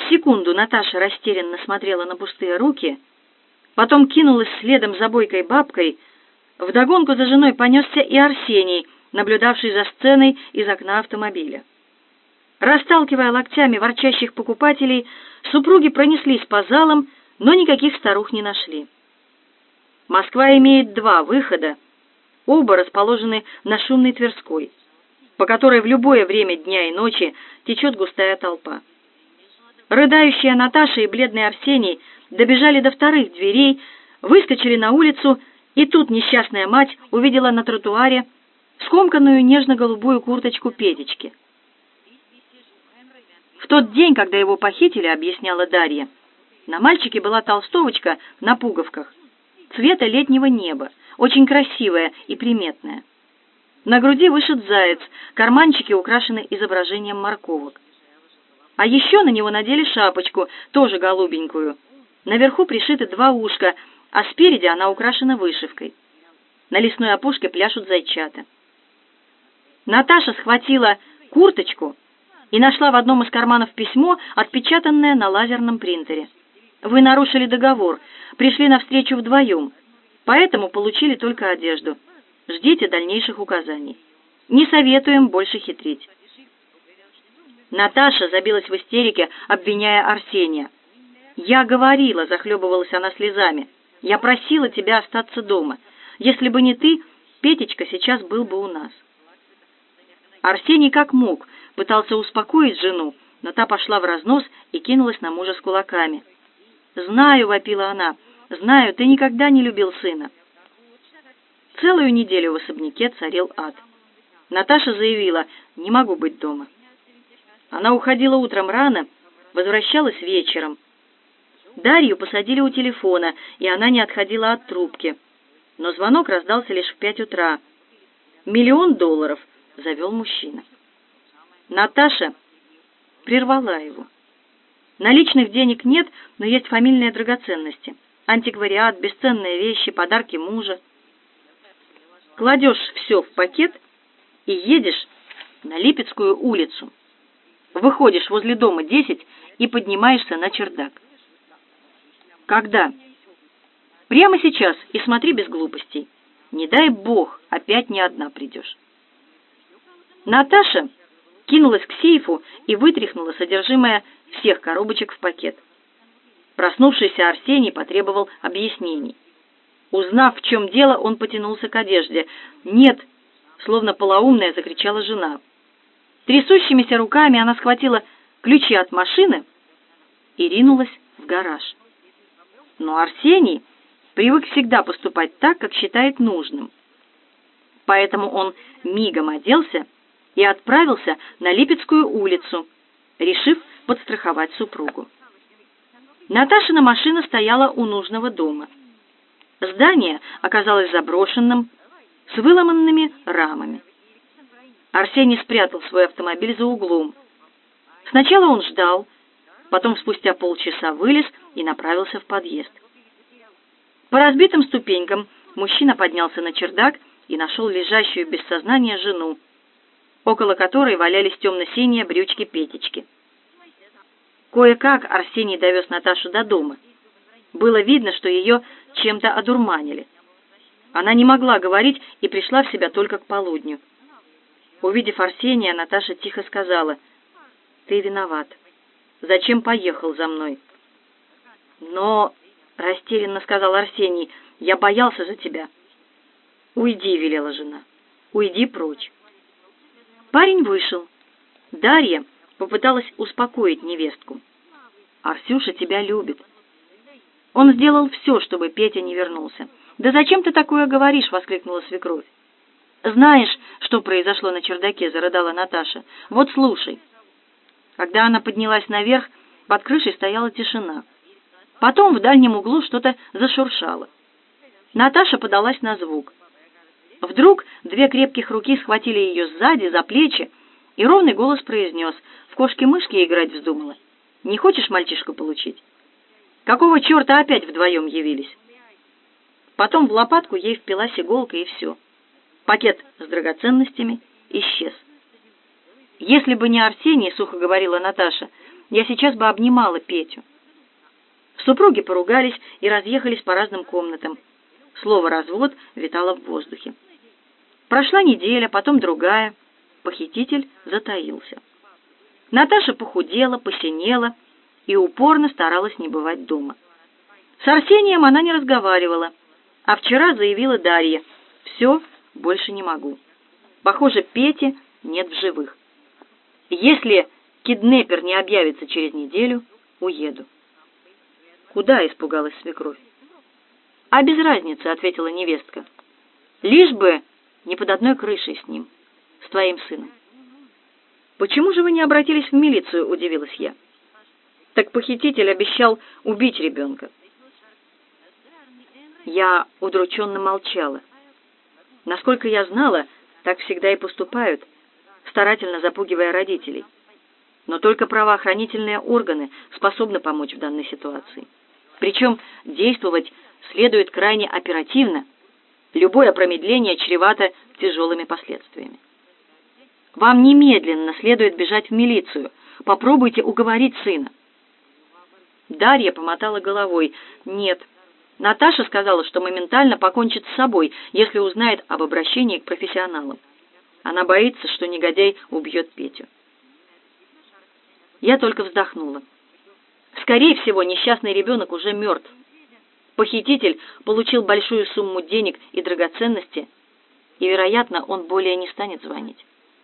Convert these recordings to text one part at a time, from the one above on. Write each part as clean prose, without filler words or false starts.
Секунду Наташа растерянно смотрела на пустые руки, потом кинулась следом за бойкой бабкой. Вдогонку за женой понесся и Арсений, наблюдавший за сценой из окна автомобиля. Расталкивая локтями ворчащих покупателей, супруги пронеслись по залам, но никаких старух не нашли. Москва имеет два выхода, оба расположены на шумной Тверской, по которой в любое время дня и ночи течет густая толпа. Рыдающая Наташа и бледный Арсений добежали до вторых дверей, выскочили на улицу, и тут несчастная мать увидела на тротуаре скомканную нежно-голубую курточку Петечки. В тот день, когда его похитили, объясняла Дарья, на мальчике была толстовочка на пуговках, цвета летнего неба, очень красивая и приметная. На груди вышит заяц, карманчики украшены изображением морковок. А еще на него надели шапочку, тоже голубенькую. Наверху пришиты два ушка, а спереди она украшена вышивкой. На лесной опушке пляшут зайчата. Наташа схватила курточку и нашла в одном из карманов письмо, отпечатанное на лазерном принтере. «Вы нарушили договор, пришли навстречу вдвоем, поэтому получили только одежду. Ждите дальнейших указаний. Не советуем больше хитрить». Наташа забилась в истерике, обвиняя Арсения. «Я говорила», — захлебывалась она слезами, — «я просила тебя остаться дома. Если бы не ты, Петечка сейчас был бы у нас». Арсений как мог пытался успокоить жену, но та пошла в разнос и кинулась на мужа с кулаками. «Знаю», — вопила она, — «знаю, ты никогда не любил сына». Целую неделю в особняке царил ад. Наташа заявила: «Не могу быть дома». Она уходила утром рано, возвращалась вечером. Дарью посадили у телефона, и она не отходила от трубки. Но звонок раздался лишь в 5 утра. $1 000 000 завел мужчина. Наташа прервала его. Наличных денег нет, но есть фамильные драгоценности. Антиквариат, бесценные вещи, подарки мужа. Кладешь все в пакет и едешь на Липецкую улицу. Выходишь возле дома 10 и поднимаешься на чердак. Когда? Прямо сейчас, и смотри без глупостей. Не дай бог, опять не одна придешь. Наташа кинулась к сейфу и вытряхнула содержимое всех коробочек в пакет. Проснувшийся Арсений потребовал объяснений. Узнав, в чем дело, он потянулся к одежде. «Нет!» — словно полоумная закричала жена. Трясущимися руками она схватила ключи от машины и ринулась в гараж. Но Арсений привык всегда поступать так, как считает нужным. Поэтому он мигом оделся и отправился на Липецкую улицу, решив подстраховать супругу. Наташина машина стояла у нужного дома. Здание оказалось заброшенным, с выломанными рамами. Арсений спрятал свой автомобиль за углом. Сначала он ждал, потом спустя полчаса вылез и направился в подъезд. По разбитым ступенькам мужчина поднялся на чердак и нашел лежащую без сознания жену, около которой валялись темно-синие брючки Петечки. Кое-как Арсений довез Наташу до дома. Было видно, что ее чем-то одурманили. Она не могла говорить и пришла в себя только к полудню. Увидев Арсения, Наташа тихо сказала: «Ты виноват. Зачем поехал за мной?» «Но...» — растерянно сказал Арсений. «Я боялся за тебя». «Уйди», — велела жена. «Уйди прочь». Парень вышел. Дарья попыталась успокоить невестку. «Арсюша тебя любит. Он сделал все, чтобы Петя не вернулся». «Да зачем ты такое говоришь?» — воскликнула свекровь. «Знаешь, что произошло на чердаке?» — зарыдала Наташа. «Вот слушай». Когда она поднялась наверх, под крышей стояла тишина. Потом в дальнем углу что-то зашуршало. Наташа подалась на звук. Вдруг 2 крепких руки схватили ее сзади за плечи, и ровный голос произнес: «В кошки-мышки играть вздумала? Не хочешь мальчишку получить? Какого черта опять вдвоем явились?» Потом в лопатку ей впилась иголка, и все. Пакет с драгоценностями исчез. «Если бы не Арсений, — сухо говорила Наташа, — я сейчас бы обнимала Петю. Супруги поругались и разъехались по разным комнатам. Слово «развод» витало в воздухе. Прошла неделя, потом другая. Похититель затаился. Наташа похудела, посинела и упорно старалась не бывать дома. С Арсением она не разговаривала, а вчера заявила Дарье: «Все, больше не могу. Похоже, Пети нет в живых. Если киднеппер не объявится через неделю, уеду». «Куда?» — испугалась свекровь. «А без разницы», — ответила невестка. «Лишь бы не под одной крышей с ним, с твоим сыном». «Почему же вы не обратились в милицию?» — удивилась я. «Так похититель обещал убить ребенка». Я удрученно молчала. Насколько я знала, так всегда и поступают, старательно запугивая родителей. Но только правоохранительные органы способны помочь в данной ситуации. Причем действовать следует крайне оперативно. Любое промедление чревато тяжелыми последствиями. Вам немедленно следует бежать в милицию. Попробуйте уговорить сына. Дарья помотала головой. Нет. Наташа сказала, что моментально покончит с собой, если узнает об обращении к профессионалам. Она боится, что негодяй убьет Петю. Я только вздохнула. Скорее всего, несчастный ребенок уже мертв. Похититель получил большую сумму денег и драгоценности, и, вероятно, он более не станет звонить.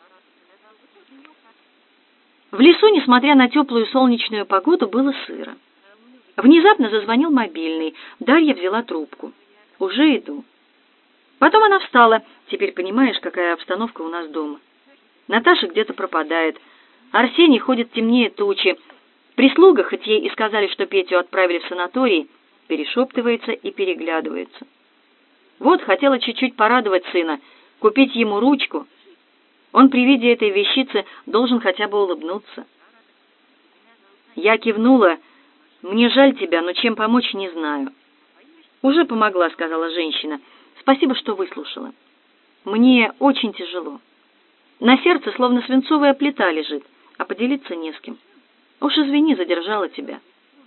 В лесу, несмотря на теплую солнечную погоду, было сыро. Внезапно зазвонил мобильный. Дарья взяла трубку. «Уже иду». Потом она встала. «Теперь понимаешь, какая обстановка у нас дома. Наташа где-то пропадает. Арсений ходит темнее тучи. Прислуга, хоть ей и сказали, что Петю отправили в санаторий, перешептывается и переглядывается. Вот, хотела чуть-чуть порадовать сына, купить ему ручку. Он при виде этой вещицы должен хотя бы улыбнуться». Я кивнула. «Мне жаль тебя, но чем помочь, не знаю». «Уже помогла», — сказала женщина. «Спасибо, что выслушала. Мне очень тяжело. На сердце словно свинцовая плита лежит, а поделиться не с кем. Уж извини, задержала тебя».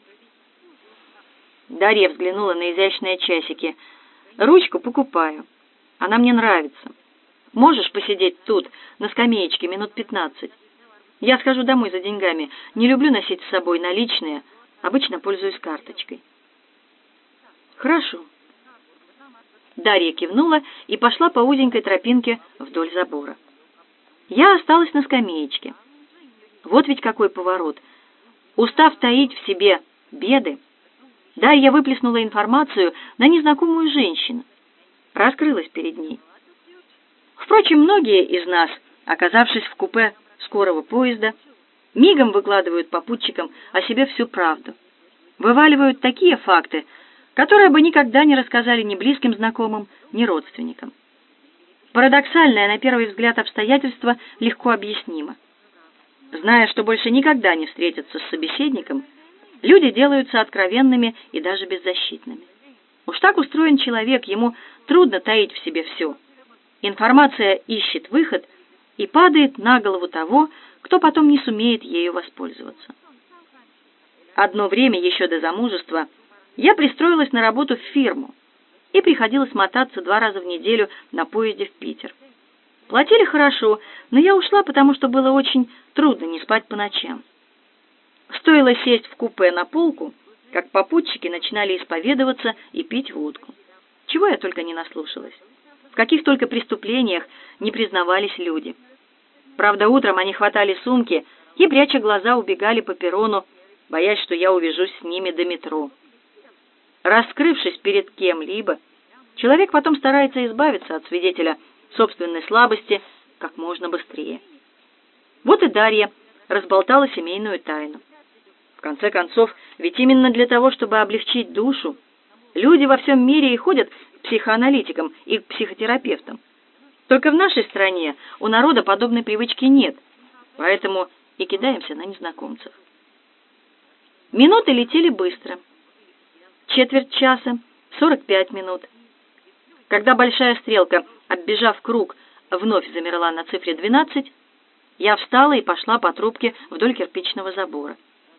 Дарья взглянула на изящные часики. «Ручку покупаю. Она мне нравится. Можешь посидеть тут, на скамеечке, минут 15? Я схожу домой за деньгами. Не люблю носить с собой наличные. Обычно пользуюсь карточкой». «Хорошо». Дарья кивнула и пошла по узенькой тропинке вдоль забора. Я осталась на скамеечке. Вот ведь какой поворот. Устав таить в себе беды, Дарья выплеснула информацию на незнакомую женщину. Раскрылась перед ней. Впрочем, многие из нас, оказавшись в купе скорого поезда, мигом выкладывают попутчикам о себе всю правду. Вываливают такие факты, которые бы никогда не рассказали ни близким знакомым, ни родственникам. Парадоксальное, на первый взгляд, обстоятельство легко объяснимо. Зная, что больше никогда не встретятся с собеседником, люди делаются откровенными и даже беззащитными. Уж так устроен человек, ему трудно таить в себе все. Информация ищет выход и падает на голову того, кто потом не сумеет ею воспользоваться. Одно время, еще до замужества, я пристроилась на работу в фирму и приходилось мотаться 2 раза в неделю на поезде в Питер. Платили хорошо, но я ушла, потому что было очень трудно не спать по ночам. Стоило сесть в купе на полку, как попутчики начинали исповедоваться и пить водку. Чего я только не наслушалась. В каких только преступлениях не признавались люди. Правда, утром они хватали сумки и, пряча глаза, убегали по перрону, боясь, что я увяжусь с ними до метро. Раскрывшись перед кем-либо, человек потом старается избавиться от свидетеля собственной слабости как можно быстрее. Вот и Дарья разболтала семейную тайну. В конце концов, ведь именно для того, чтобы облегчить душу, люди во всем мире и ходят к психоаналитикам и к психотерапевтам. Только в нашей стране у народа подобной привычки нет, поэтому и кидаемся на незнакомцев. Минуты летели быстро. Четверть часа, 45 минут. Когда большая стрелка, оббежав круг, вновь замерла на цифре 12, я встала и пошла по трубке вдоль кирпичного забора.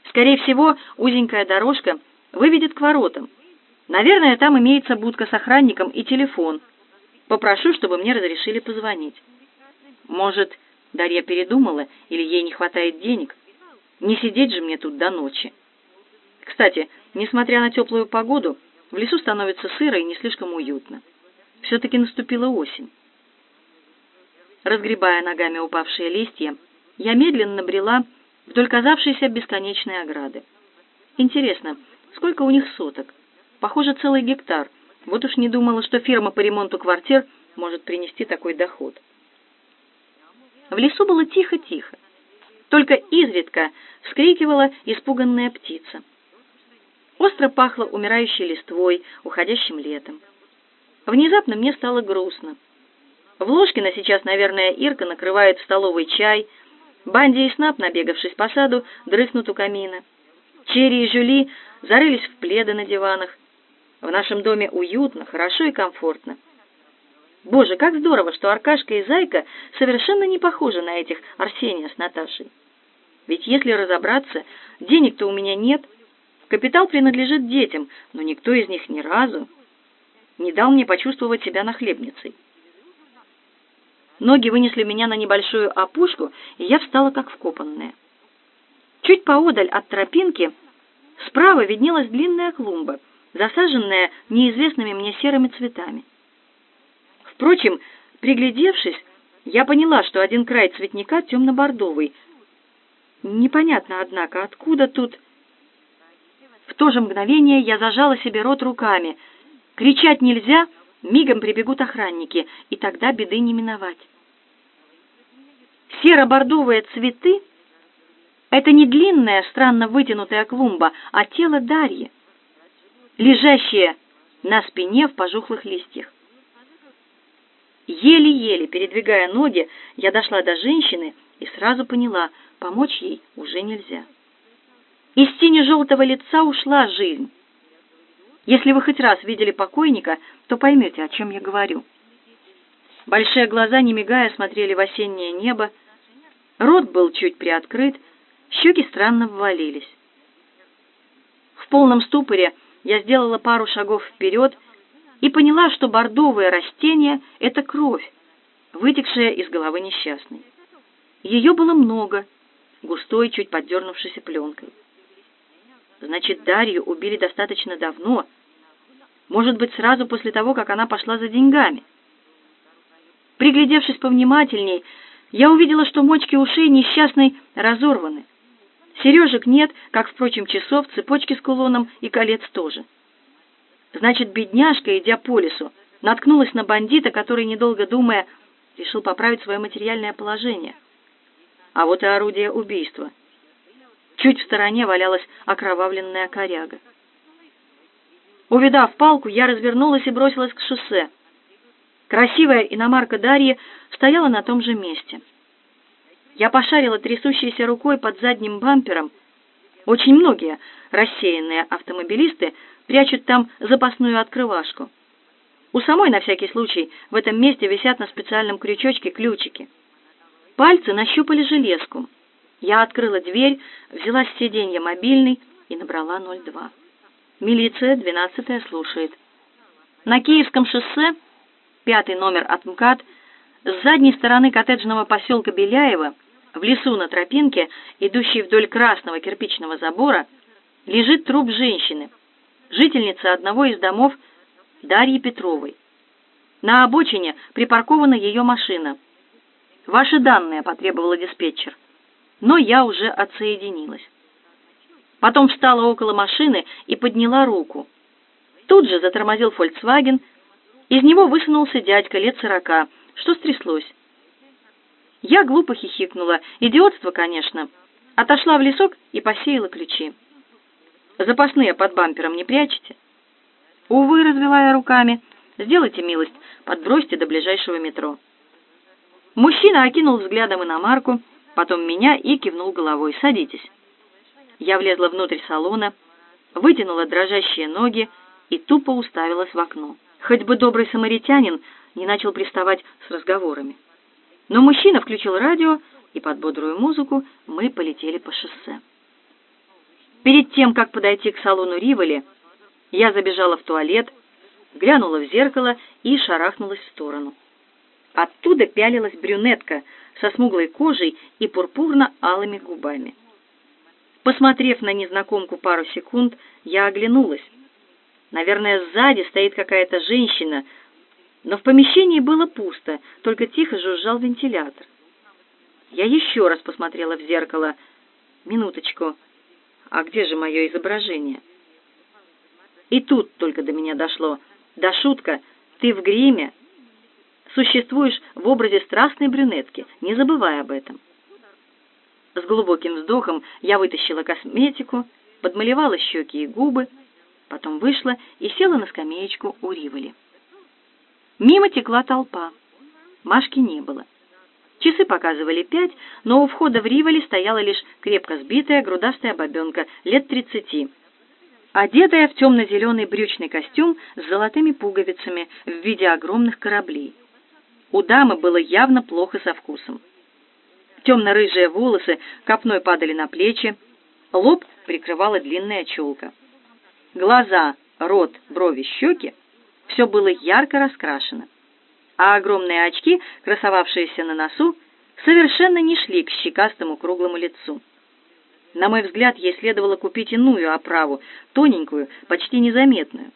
Скорее всего, узенькая дорожка выведет к воротам. Наверное, там имеется будка с охранником и телефон. Попрошу, чтобы мне разрешили позвонить. Может, Дарья передумала или ей не хватает денег? Не сидеть же мне тут до ночи. Кстати, несмотря на теплую погоду, в лесу становится сыро и не слишком уютно. Все-таки наступила осень. Разгребая ногами упавшие листья, я медленно брела вдоль казавшейся бесконечной ограды. Интересно, сколько у них соток? Похоже, целый гектар. Вот уж не думала, что фирма по ремонту квартир может принести такой доход. В лесу было тихо-тихо. Только изредка вскрикивала испуганная птица. Остро пахло умирающей листвой, уходящим летом. Внезапно мне стало грустно. В Ложкино сейчас, наверное, Ирка накрывает в столовой чай, Банди и Снап, набегавшись по саду, дрыхнут у камина. Черри и Жюли зарылись в пледы на диванах. В нашем доме уютно, хорошо и комфортно. Боже, как здорово, что Аркашка и Зайка совершенно не похожи на этих Арсения с Наташей. Ведь если разобраться, денег-то у меня нет. Капитал принадлежит детям, но никто из них ни разу не дал мне почувствовать себя нахлебницей. Ноги вынесли меня на небольшую опушку, и я встала как вкопанная. Чуть поодаль от тропинки справа виднелась длинная клумба, засаженная неизвестными мне серыми цветами. Впрочем, приглядевшись, я поняла, что один край цветника темно-бордовый. Непонятно, однако, откуда тут... В то же мгновение я зажала себе рот руками. Кричать нельзя, мигом прибегут охранники, и тогда беды не миновать. Серо-бордовые цветы — это не длинная, странно вытянутая клумба, а тело Дарьи, лежащее на спине в пожухлых листьях. Еле-еле, передвигая ноги, я дошла до женщины и сразу поняла, помочь ей уже нельзя. Из сине-желтого лица ушла жизнь. Если вы хоть раз видели покойника, то поймете, о чем я говорю. Большие глаза, не мигая, смотрели в осеннее небо, рот был чуть приоткрыт, щеки странно ввалились. В полном ступоре я сделала пару шагов вперед и поняла, что бордовое растение — это кровь, вытекшая из головы несчастной. Ее было много, густой, чуть поддернувшейся пленкой. Значит, Дарью убили достаточно давно, может быть, сразу после того, как она пошла за деньгами. Приглядевшись повнимательней, я увидела, что мочки ушей несчастной разорваны. Сережек нет, как, впрочем, часов, цепочки с кулоном и колец тоже. Значит, бедняжка, идя по лесу, наткнулась на бандита, который, недолго думая, решил поправить свое материальное положение. А вот и орудие убийства. Чуть в стороне валялась окровавленная коряга. Увидав палку, я развернулась и бросилась к шоссе. Красивая иномарка Дарьи стояла на том же месте. Я пошарила трясущейся рукой под задним бампером. Очень многие рассеянные автомобилисты прячут там запасную открывашку. У самой, на всякий случай, в этом месте висят на специальном крючочке ключики. Пальцы нащупали железку. Я открыла дверь, взяла с сиденья мобильный и набрала 02. Милиция, 12-я, слушает. На Киевском шоссе, 5-й номер от МКАД, с задней стороны коттеджного поселка Беляево, в лесу на тропинке, идущей вдоль красного кирпичного забора, лежит труп женщины, жительницы одного из домов Дарьи Петровой. На обочине припаркована ее машина. Ваши данные, потребовала диспетчер. Но я уже отсоединилась. Потом встала около машины и подняла руку. Тут же затормозил «Фольксваген». Из него высунулся дядька лет 40. Что стряслось? Я глупо хихикнула. Идиотство, конечно. Отошла в лесок и посеяла ключи. Запасные под бампером не прячете? Увы, развела я руками. Сделайте милость, подбросьте до ближайшего метро. Мужчина окинул взглядом иномарку, потом меня и кивнул головой. Садитесь. Я влезла внутрь салона, вытянула дрожащие ноги и тупо уставилась в окно. Хоть бы добрый самаритянин не начал приставать с разговорами. Но мужчина включил радио, и под бодрую музыку мы полетели по шоссе. Перед тем, как подойти к салону Риволи, я забежала в туалет, глянула в зеркало и шарахнулась в сторону. Оттуда пялилась брюнетка со смуглой кожей и пурпурно-алыми губами. Посмотрев на незнакомку пару секунд, я оглянулась. Наверное, сзади стоит какая-то женщина, но в помещении было пусто, только тихо жужжал вентилятор. Я еще раз посмотрела в зеркало. Минуточку, а где же мое изображение? И тут только до меня дошло. Да шутка, ты в гриме. Существуешь в образе страстной брюнетки, не забывай об этом. С глубоким вздохом я вытащила косметику, подмалевала щеки и губы, потом вышла и села на скамеечку у Риволи. Мимо текла толпа. Машки не было. Часы показывали 5, но у входа в Риволи стояла лишь крепко сбитая грудастая бабенка лет 30, одетая в темно-зеленый брючный костюм с золотыми пуговицами в виде огромных кораблей. У дамы было явно плохо со вкусом. Темно-рыжие волосы копной падали на плечи, лоб прикрывала длинная челка. Глаза, рот, брови, щеки — все было ярко раскрашено, а огромные очки, красовавшиеся на носу, совершенно не шли к щекастому круглому лицу. На мой взгляд, ей следовало купить иную оправу, тоненькую, почти незаметную.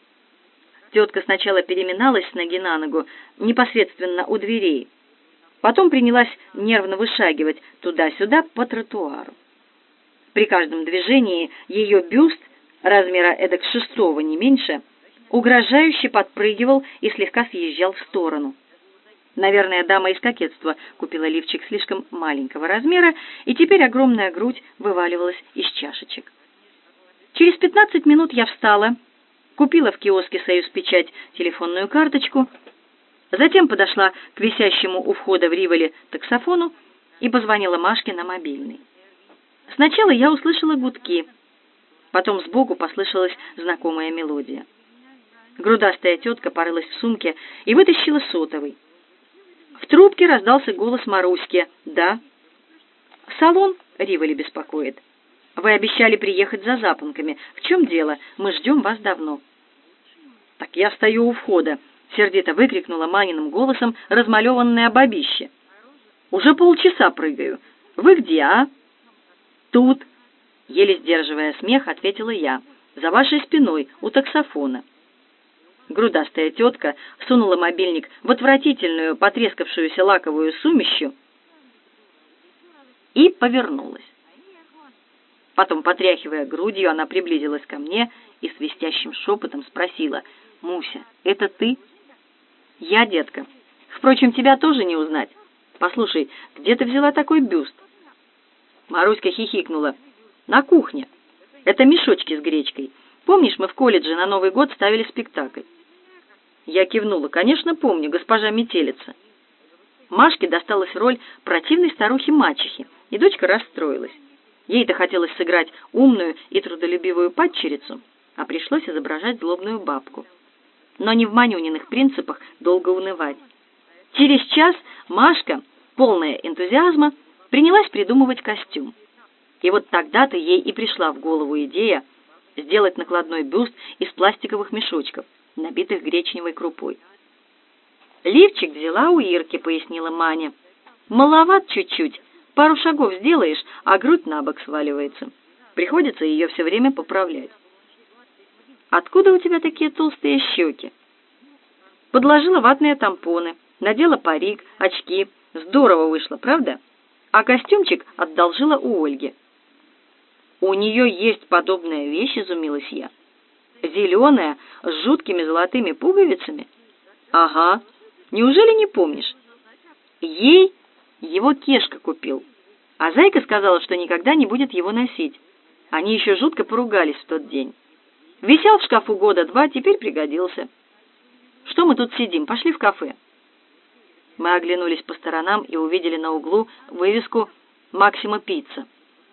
Тетка сначала переминалась с ноги на ногу, непосредственно у дверей, потом принялась нервно вышагивать туда-сюда по тротуару. При каждом движении ее бюст, размера эдак 6-го, не меньше, угрожающе подпрыгивал и слегка съезжал в сторону. Наверное, дама из кокетства купила лифчик слишком маленького размера, и теперь огромная грудь вываливалась из чашечек. Через 15 минут я встала, купила в киоске «Союзпечать» телефонную карточку, затем подошла к висящему у входа в Риволи таксофону и позвонила Машке на мобильный. Сначала я услышала гудки, потом сбоку послышалась знакомая мелодия. Грудастая тетка порылась в сумке и вытащила сотовый. В трубке раздался голос Маруськи. «Да». «Салон Риволи беспокоит. Вы обещали приехать за запонками. В чем дело? Мы ждем вас давно». «Так я стою у входа», — сердито выкрикнула Маниным голосом размалеванное бабище. «Уже полчаса прыгаю. Вы где, а?» «Тут», — еле сдерживая смех, ответила я, — «за вашей спиной, у таксофона». Грудастая тетка сунула мобильник в отвратительную, потрескавшуюся лаковую сумищу и повернулась. Потом, потряхивая грудью, она приблизилась ко мне и свистящим шепотом спросила: «Муся, это ты?» «Я, детка. Впрочем, тебя тоже не узнать. Послушай, где ты взяла такой бюст?» Маруська хихикнула. «На кухне. Это мешочки с гречкой. Помнишь, мы в колледже на Новый год ставили спектакль?» Я кивнула. «Конечно, помню, госпожа Метелица». Машке досталась роль противной старухи-мачехи, и дочка расстроилась. Ей-то хотелось сыграть умную и трудолюбивую падчерицу, а пришлось изображать злобную бабку. Но не в Манюниных принципах долго унывать. Через час Машка, полная энтузиазма, принялась придумывать костюм. И вот тогда-то ей и пришла в голову идея сделать накладной бюст из пластиковых мешочков, набитых гречневой крупой. «Лифчик взяла у Ирки», — пояснила Маня. «Маловат чуть-чуть. Пару шагов сделаешь, а грудь на бок сваливается. Приходится ее все время поправлять». «Откуда у тебя такие толстые щеки?» Подложила ватные тампоны, надела парик, очки. Здорово вышло, правда? А костюмчик одолжила у Ольги. «У нее есть подобная вещь», — изумилась я. «Зеленая, с жуткими золотыми пуговицами?» «Ага. Неужели не помнишь? Ей его Кешка купил, а Зайка сказала, что никогда не будет его носить. Они еще жутко поругались в тот день. Висел в шкафу года 2, теперь пригодился. Что мы тут сидим? Пошли в кафе». Мы оглянулись по сторонам и увидели на углу вывеску «Максима Пицца».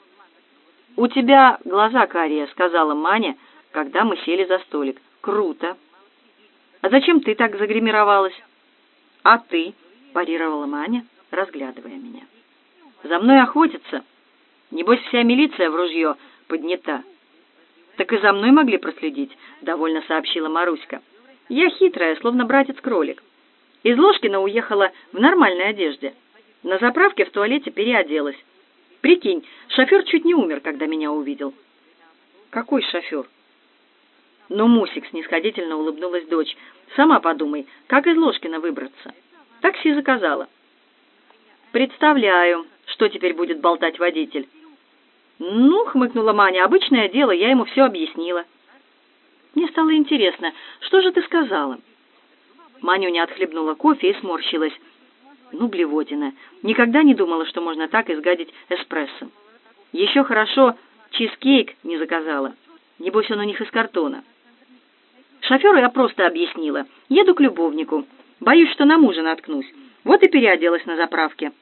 «У тебя глаза карие», — сказала Маня, когда мы сели за столик. «Круто. А зачем ты так загримировалась?» «А ты?» — парировала Маня, разглядывая меня. «За мной охотятся. Небось, вся милиция в ружье поднята. Так и за мной могли проследить, довольно сообщила Маруська. Я хитрая, словно братец-кролик. Из Ложкина уехала в нормальной одежде. На заправке в туалете переоделась. Прикинь, шофер чуть не умер, когда меня увидел. Какой шофер? Ну, Мусик, снисходительно улыбнулась дочь. Сама подумай, как из Ложкина выбраться? Такси заказала. Представляю, что теперь будет болтать водитель. Ну, хмыкнула Маня, обычное дело, я ему все объяснила. Мне стало интересно, что же ты сказала? Манюня отхлебнула кофе и сморщилась. Ну, блевотина. Никогда не думала, что можно так изгадить эспрессо. Еще хорошо чизкейк не заказала. Небось, он у них из картона. Шоферу я просто объяснила. Еду к любовнику. Боюсь, что на мужа наткнусь. Вот и переоделась на заправке.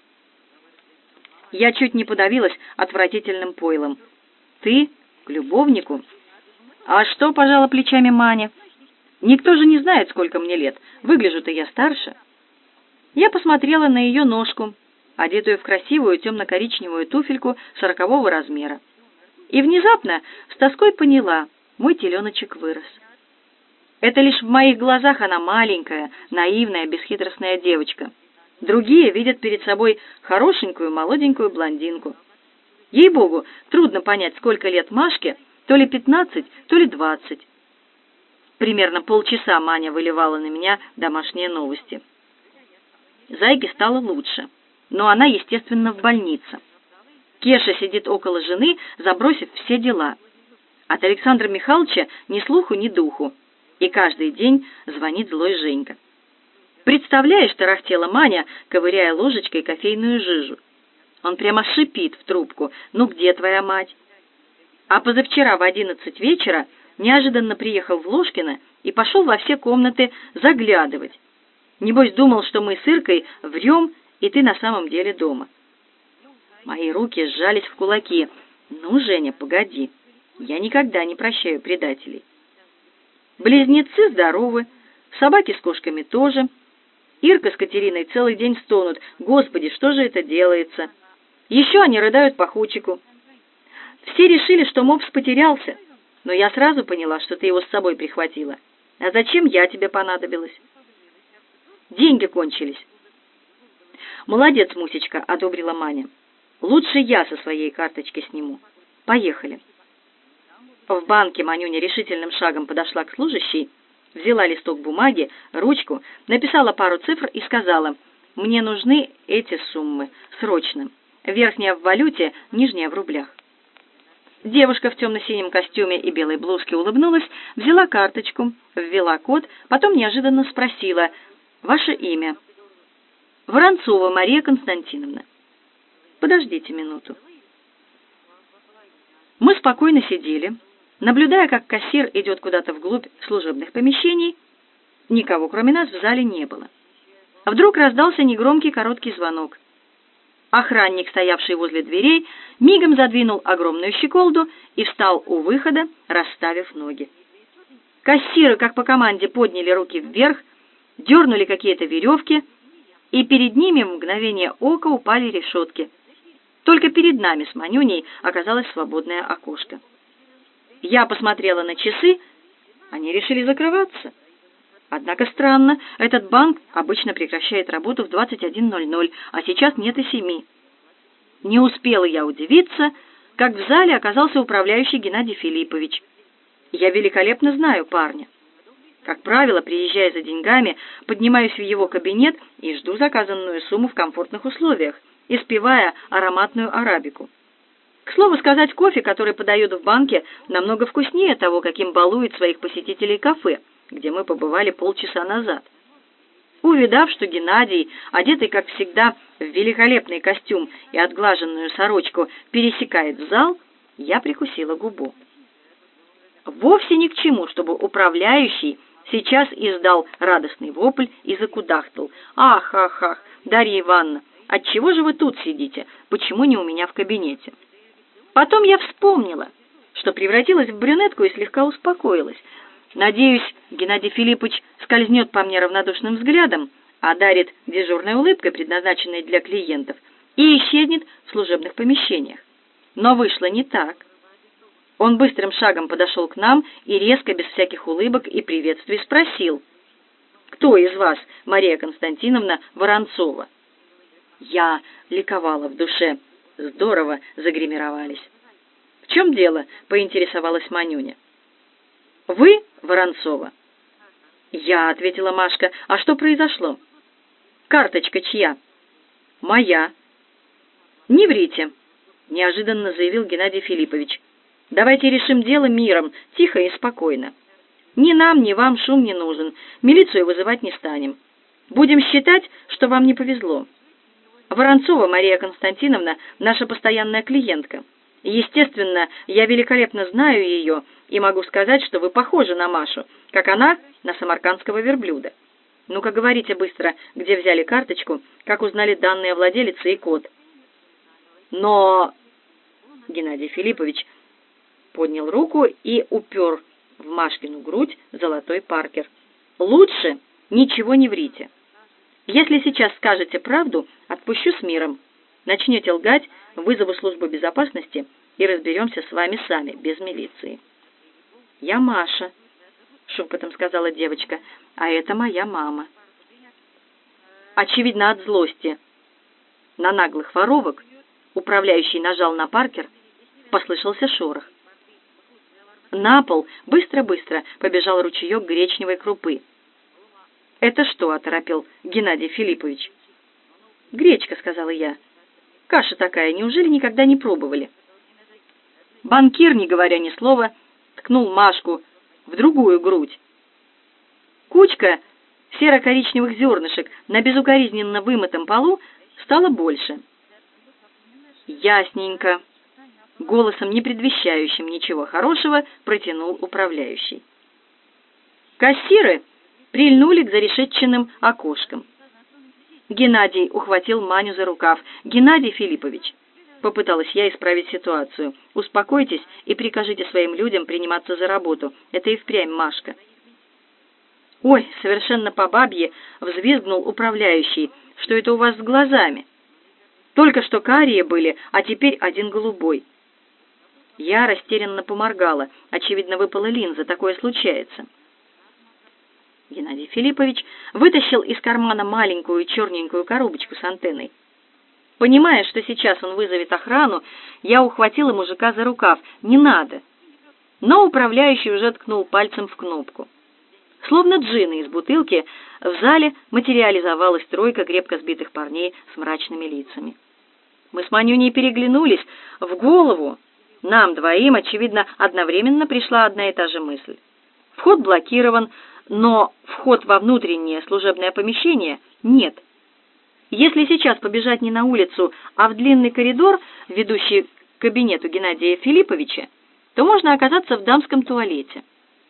Я чуть не подавилась отвратительным пойлом. Ты к любовнику? А что, пожала плечами Маня? Никто же не знает, сколько мне лет. Выгляжу-то я старше. Я посмотрела на ее ножку, одетую в красивую темно-коричневую туфельку 40-го размера. И внезапно с тоской поняла, мой теленочек вырос. Это лишь в моих глазах она маленькая, наивная, бесхитростная девочка. Другие видят перед собой хорошенькую, молоденькую блондинку. Ей-богу, трудно понять, сколько лет Машке, то ли 15, то ли 20. Примерно полчаса Маня выливала на меня домашние новости. Зайке стало лучше, но она, естественно, в больнице. Кеша сидит около жены, забросив все дела. От Александра Михайловича ни слуху, ни духу. И каждый день звонит злой Женька. «Представляешь», — тарахтела Маня, ковыряя ложечкой кофейную жижу. Он прямо шипит в трубку. «Ну где твоя мать?» А позавчера в 11 вечера неожиданно приехал в Ложкино и пошел во все комнаты заглядывать. Небось думал, что мы с Иркой врем, и ты на самом деле дома. Мои руки сжались в кулаки. Ну, Женя, погоди. Я никогда не прощаю предателей. Близнецы здоровы, собаки с кошками тоже. Ирка с Катериной целый день стонут. Господи, что же это делается? Еще они рыдают по Хучику. Все решили, что мопс потерялся, но я сразу поняла, что ты его с собой прихватила. А зачем я тебе понадобилась? Деньги кончились. Молодец, Мусечка, одобрила Маня. Лучше я со своей карточки сниму. Поехали. В банке Манюня решительным шагом подошла к служащей, взяла листок бумаги, ручку, написала пару цифр и сказала: «Мне нужны эти суммы, срочно. Верхняя в валюте, нижняя в рублях». Девушка в темно-синем костюме и белой блузке улыбнулась, взяла карточку, ввела код, потом неожиданно спросила: «Ваше имя?» «Воронцова Мария Константиновна». «Подождите минуту». Мы спокойно сидели, наблюдая, как кассир идет куда-то вглубь служебных помещений. Никого, кроме нас, в зале не было. Вдруг раздался негромкий короткий звонок. Охранник, стоявший возле дверей, мигом задвинул огромную щеколду и встал у выхода, расставив ноги. Кассиры, как по команде, подняли руки вверх, дернули какие-то веревки, и перед ними в мгновение ока упали решетки. Только перед нами с Манюней оказалось свободное окошко. Я посмотрела на часы, они решили закрываться. Однако странно, этот банк обычно прекращает работу в 21:00, а сейчас нет и 7. Не успела я удивиться, как в зале оказался управляющий Геннадий Филиппович. Я великолепно знаю парня. Как правило, приезжая за деньгами, поднимаюсь в его кабинет и жду заказанную сумму в комфортных условиях, испевая ароматную арабику. К слову сказать, кофе, который подают в банке, намного вкуснее того, каким балует своих посетителей кафе, где мы побывали полчаса назад. Увидав, что Геннадий, одетый, как всегда, в великолепный костюм и отглаженную сорочку, пересекает зал, я прикусила губу. Вовсе ни к чему, чтобы управляющий сейчас издал радостный вопль и закудахтал. «Ах, ах, ах, Дарья Ивановна, отчего же вы тут сидите? Почему не у меня в кабинете?» Потом я вспомнила, что превратилась в брюнетку и слегка успокоилась. Надеюсь, Геннадий Филиппович скользнет по мне равнодушным взглядом, одарит дежурной улыбкой, предназначенной для клиентов, и исчезнет в служебных помещениях. Но вышло не так. Он быстрым шагом подошел к нам и резко, без всяких улыбок и приветствий, спросил: «Кто из вас, Мария Константиновна Воронцова?» Я ликовала в душе. Здорово загримировались. «В чем дело?» — поинтересовалась Манюня. «Вы Воронцова?» «Я», — ответила Машка. «А что произошло?» «Карточка чья?» «Моя». «Не врите», — неожиданно заявил Геннадий Филиппович. «Давайте решим дело миром, тихо и спокойно. Ни нам, ни вам шум не нужен, милицию вызывать не станем. Будем считать, что вам не повезло. Воронцова Мария Константиновна — наша постоянная клиентка. Естественно, я великолепно знаю ее и могу сказать, что вы похожи на Машу, как она на самаркандского верблюда. Ну-ка говорите быстро, где взяли карточку, как узнали данные владелицы и код». «Но...» Геннадий Филиппович поднял руку и упер в Машкину грудь золотой Паркер. «Лучше ничего не врите. Если сейчас скажете правду, отпущу с миром. Начнете лгать, вызову службу безопасности и разберемся с вами сами, без милиции». «Я Маша», — шепотом сказала девочка, — «а это моя мама». Очевидно, от злости на наглых воровок управляющий нажал на Паркер, послышался шорох. На пол быстро-быстро побежал ручеек гречневой крупы. «Это что?» — оторопел Геннадий Филиппович. «Гречка», — сказала я. «Каша такая, неужели никогда не пробовали?» Банкир, не говоря ни слова, ткнул Машку в другую грудь. Кучка серо-коричневых зернышек на безукоризненно вымытом полу стала больше. «Ясненько», — голосом, не предвещающим ничего хорошего, протянул управляющий. Кассиры прильнули к зарешетченным окошкам. Геннадий ухватил Маню за рукав. «Геннадий Филиппович», — попыталась я исправить ситуацию, — «успокойтесь и прикажите своим людям приниматься за работу. Это и впрямь Машка». «Ой», — совершенно по бабье взвизгнул управляющий, — «что это у вас с глазами? Только что карие были, а теперь один голубой». Я растерянно поморгала. Очевидно, выпала линза. Такое случается. Геннадий Филиппович вытащил из кармана маленькую черненькую коробочку с антенной. Понимая, что сейчас он вызовет охрану, я ухватила мужика за рукав. «Не надо!» Но управляющий уже ткнул пальцем в кнопку. Словно джинны из бутылки, в зале материализовалась тройка крепко сбитых парней с мрачными лицами. Мы с Манюней переглянулись. В голову нам двоим, очевидно, одновременно пришла одна и та же мысль. Вход блокирован, но вход во внутреннее служебное помещение нет. Если сейчас побежать не на улицу, а в длинный коридор, ведущий к кабинету Геннадия Филипповича, то можно оказаться в дамском туалете.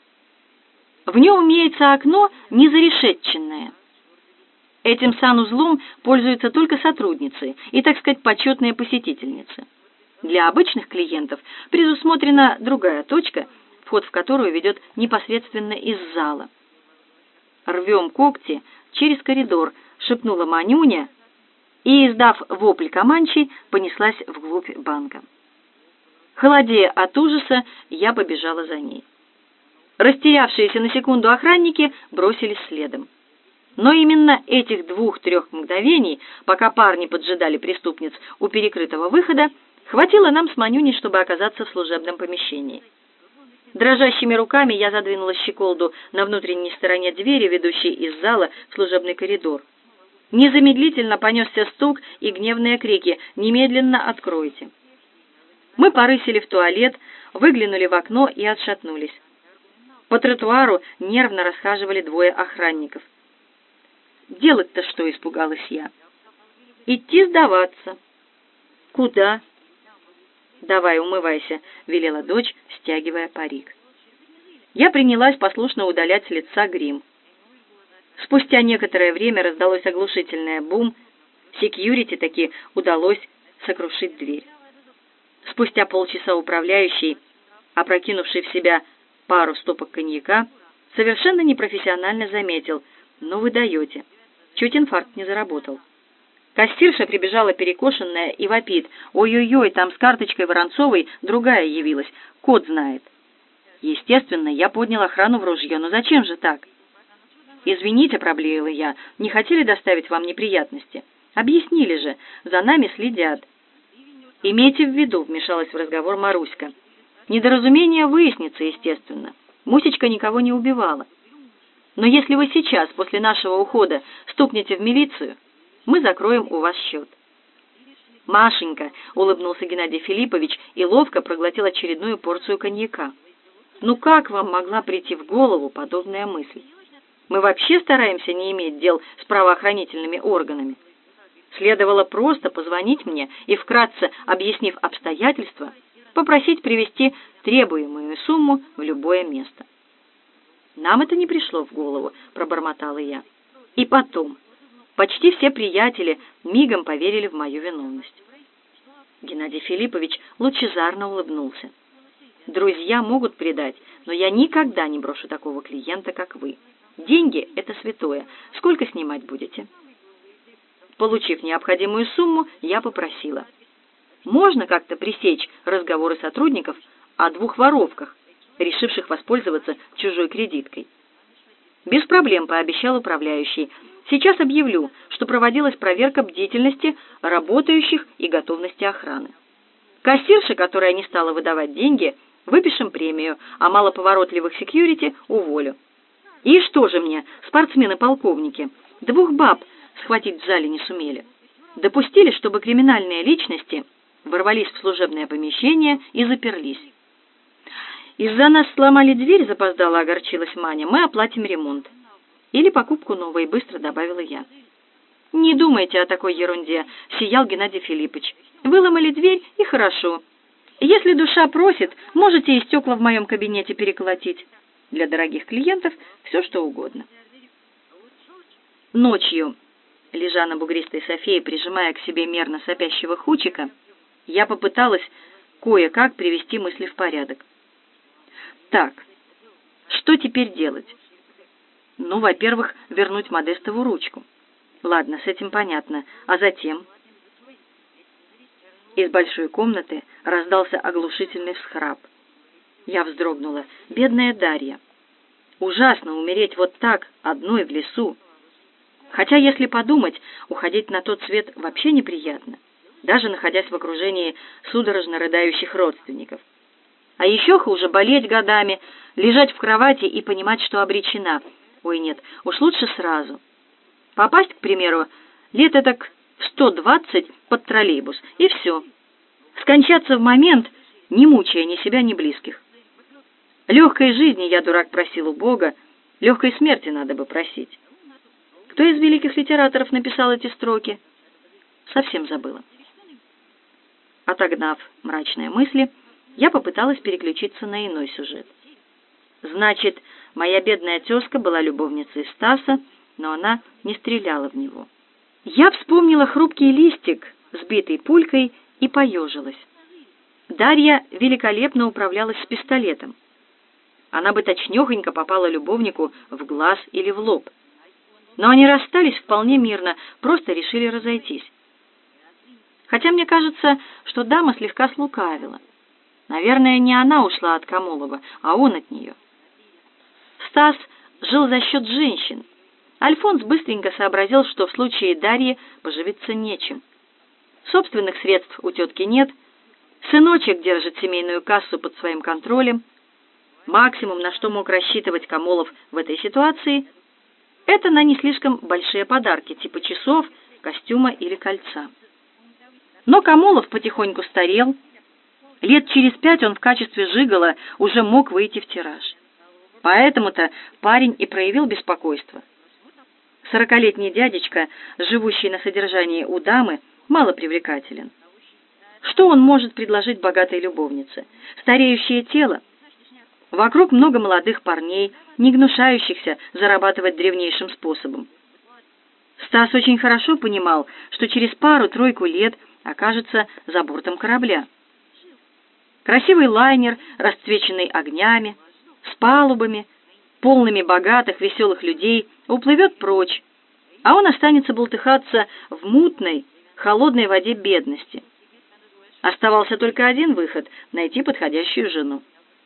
В нем имеется окно незарешетченное. Этим санузлом пользуются только сотрудницы и, так сказать, почетные посетительницы. Для обычных клиентов предусмотрена другая точка, вход в которую ведет непосредственно из зала. «Рвем когти через коридор», — шепнула Манюня и, издав вопль команчей, понеслась вглубь банка. Холодея от ужаса, я побежала за ней. Растерявшиеся на секунду охранники бросились следом. Но именно этих 2-3 мгновений, пока парни поджидали преступниц у перекрытого выхода, хватило нам с Манюней, чтобы оказаться в служебном помещении. Дрожащими руками я задвинула щеколду на внутренней стороне двери, ведущей из зала в служебный коридор. Незамедлительно понесся стук и гневные крики: «Немедленно откройте!». Мы порысили в туалет, выглянули в окно и отшатнулись. По тротуару нервно расхаживали 2 охранников. «Делать-то что?» — испугалась я. «Идти сдаваться». «Куда?» «Давай, умывайся», — велела дочь, стягивая парик. Я принялась послушно удалять с лица грим. Спустя некоторое время раздалось оглушительное бум. Секьюрити таки удалось сокрушить дверь. Спустя полчаса управляющий, опрокинувший в себя пару стопок коньяка, совершенно непрофессионально заметил: «Ну вы даете, чуть инфаркт не заработал». Кассирша прибежала перекошенная и вопит: «Ой-ой-ой, там с карточкой Воронцовой другая явилась, кот знает». Естественно, я поднял охрану в ружье, но зачем же так? «Извините», — проблеяла я, — «не хотели доставить вам неприятности? Объяснили же, за нами следят». «Имейте в виду», — вмешалась в разговор Маруська. «Недоразумение выяснится, естественно. Мусечка никого не убивала. Но если вы сейчас, после нашего ухода, стукнете в милицию, мы закроем у вас счет». «Машенька», — улыбнулся Геннадий Филиппович и ловко проглотил очередную порцию коньяка. «Ну как вам могла прийти в голову подобная мысль? Мы вообще стараемся не иметь дел с правоохранительными органами. Следовало просто позвонить мне и, вкратце объяснив обстоятельства, попросить привезти требуемую сумму в любое место». «Нам это не пришло в голову», — пробормотала я. «И потом, почти все приятели мигом поверили в мою виновность». Геннадий Филиппович лучезарно улыбнулся. «Друзья могут предать, но я никогда не брошу такого клиента, как вы. Деньги — это святое. Сколько снимать будете?» Получив необходимую сумму, я попросила: «Можно как-то пресечь разговоры сотрудников о двух воровках, решивших воспользоваться чужой кредиткой?» «Без проблем», — пообещал управляющий. «Сейчас объявлю, что проводилась проверка бдительности работающих и готовности охраны. Кассирше, которая не стала выдавать деньги, выпишем премию, а малоповоротливых секьюрити уволю. И что же мне, спортсмены-полковники, двух баб схватить в зале не сумели? Допустили, чтобы криминальные личности ворвались в служебное помещение и заперлись. Из-за нас сломали дверь», — запоздала огорчилась Маня, — «мы оплатим ремонт. Или покупку новой», — быстро добавила я. «Не думайте о такой ерунде», — сиял Геннадий Филиппович. «Выломали дверь, и хорошо. Если душа просит, можете и стекла в моем кабинете переколотить. Для дорогих клиентов все что угодно». Ночью, лежа на бугристой софе, прижимая к себе мерно сопящего Хучика, я попыталась кое-как привести мысли в порядок. Так, что теперь делать? Ну, во-первых, вернуть Модестову ручку. Ладно, с этим понятно. А затем? Из большой комнаты раздался оглушительный всхрап. Я вздрогнула. Бедная Дарья. Ужасно умереть вот так, одной в лесу. Хотя, если подумать, уходить на тот свет вообще неприятно, даже находясь в окружении судорожно рыдающих родственников. А еще хуже болеть годами, лежать в кровати и понимать, что обречена. Ой, нет, уж лучше сразу. Попасть, к примеру, лет этак в 120 под троллейбус, и все. Скончаться в момент, не мучая ни себя, ни близких. Легкой жизни я, дурак, просил у Бога, легкой смерти надо бы просить. Кто из великих литераторов написал эти строки? Совсем забыла. Отогнав мрачные мысли, я попыталась переключиться на иной сюжет. Значит, моя бедная тезка была любовницей Стаса, но она не стреляла в него. Я вспомнила хрупкий листик, сбитый пулькой, и поежилась. Дарья великолепно управлялась с пистолетом. Она бы точнёхонько попала любовнику в глаз или в лоб. Но они расстались вполне мирно, просто решили разойтись. Хотя мне кажется, что дама слегка слукавила. Наверное, не она ушла от Камолова, а он от нее. Стас жил за счет женщин. Альфонс быстренько сообразил, что в случае Дарьи поживиться нечем. Собственных средств у тетки нет, сыночек держит семейную кассу под своим контролем. Максимум, на что мог рассчитывать Камолов в этой ситуации, это на не слишком большие подарки, типа часов, костюма или кольца. Но Камолов потихоньку старел. Лет через 5 он в качестве жиголо уже мог выйти в тираж. Поэтому-то парень и проявил беспокойство. 40-летний дядечка, живущий на содержании у дамы, мало привлекателен. Что он может предложить богатой любовнице? Стареющее тело? Вокруг много молодых парней, не гнушающихся зарабатывать древнейшим способом. Стас очень хорошо понимал, что через пару-тройку лет окажется за бортом корабля. Красивый лайнер, расцвеченный огнями, с палубами, полными богатых, веселых людей, уплывет прочь, а он останется бултыхаться в мутной, холодной воде бедности. Оставался только один выход — найти подходящую жену.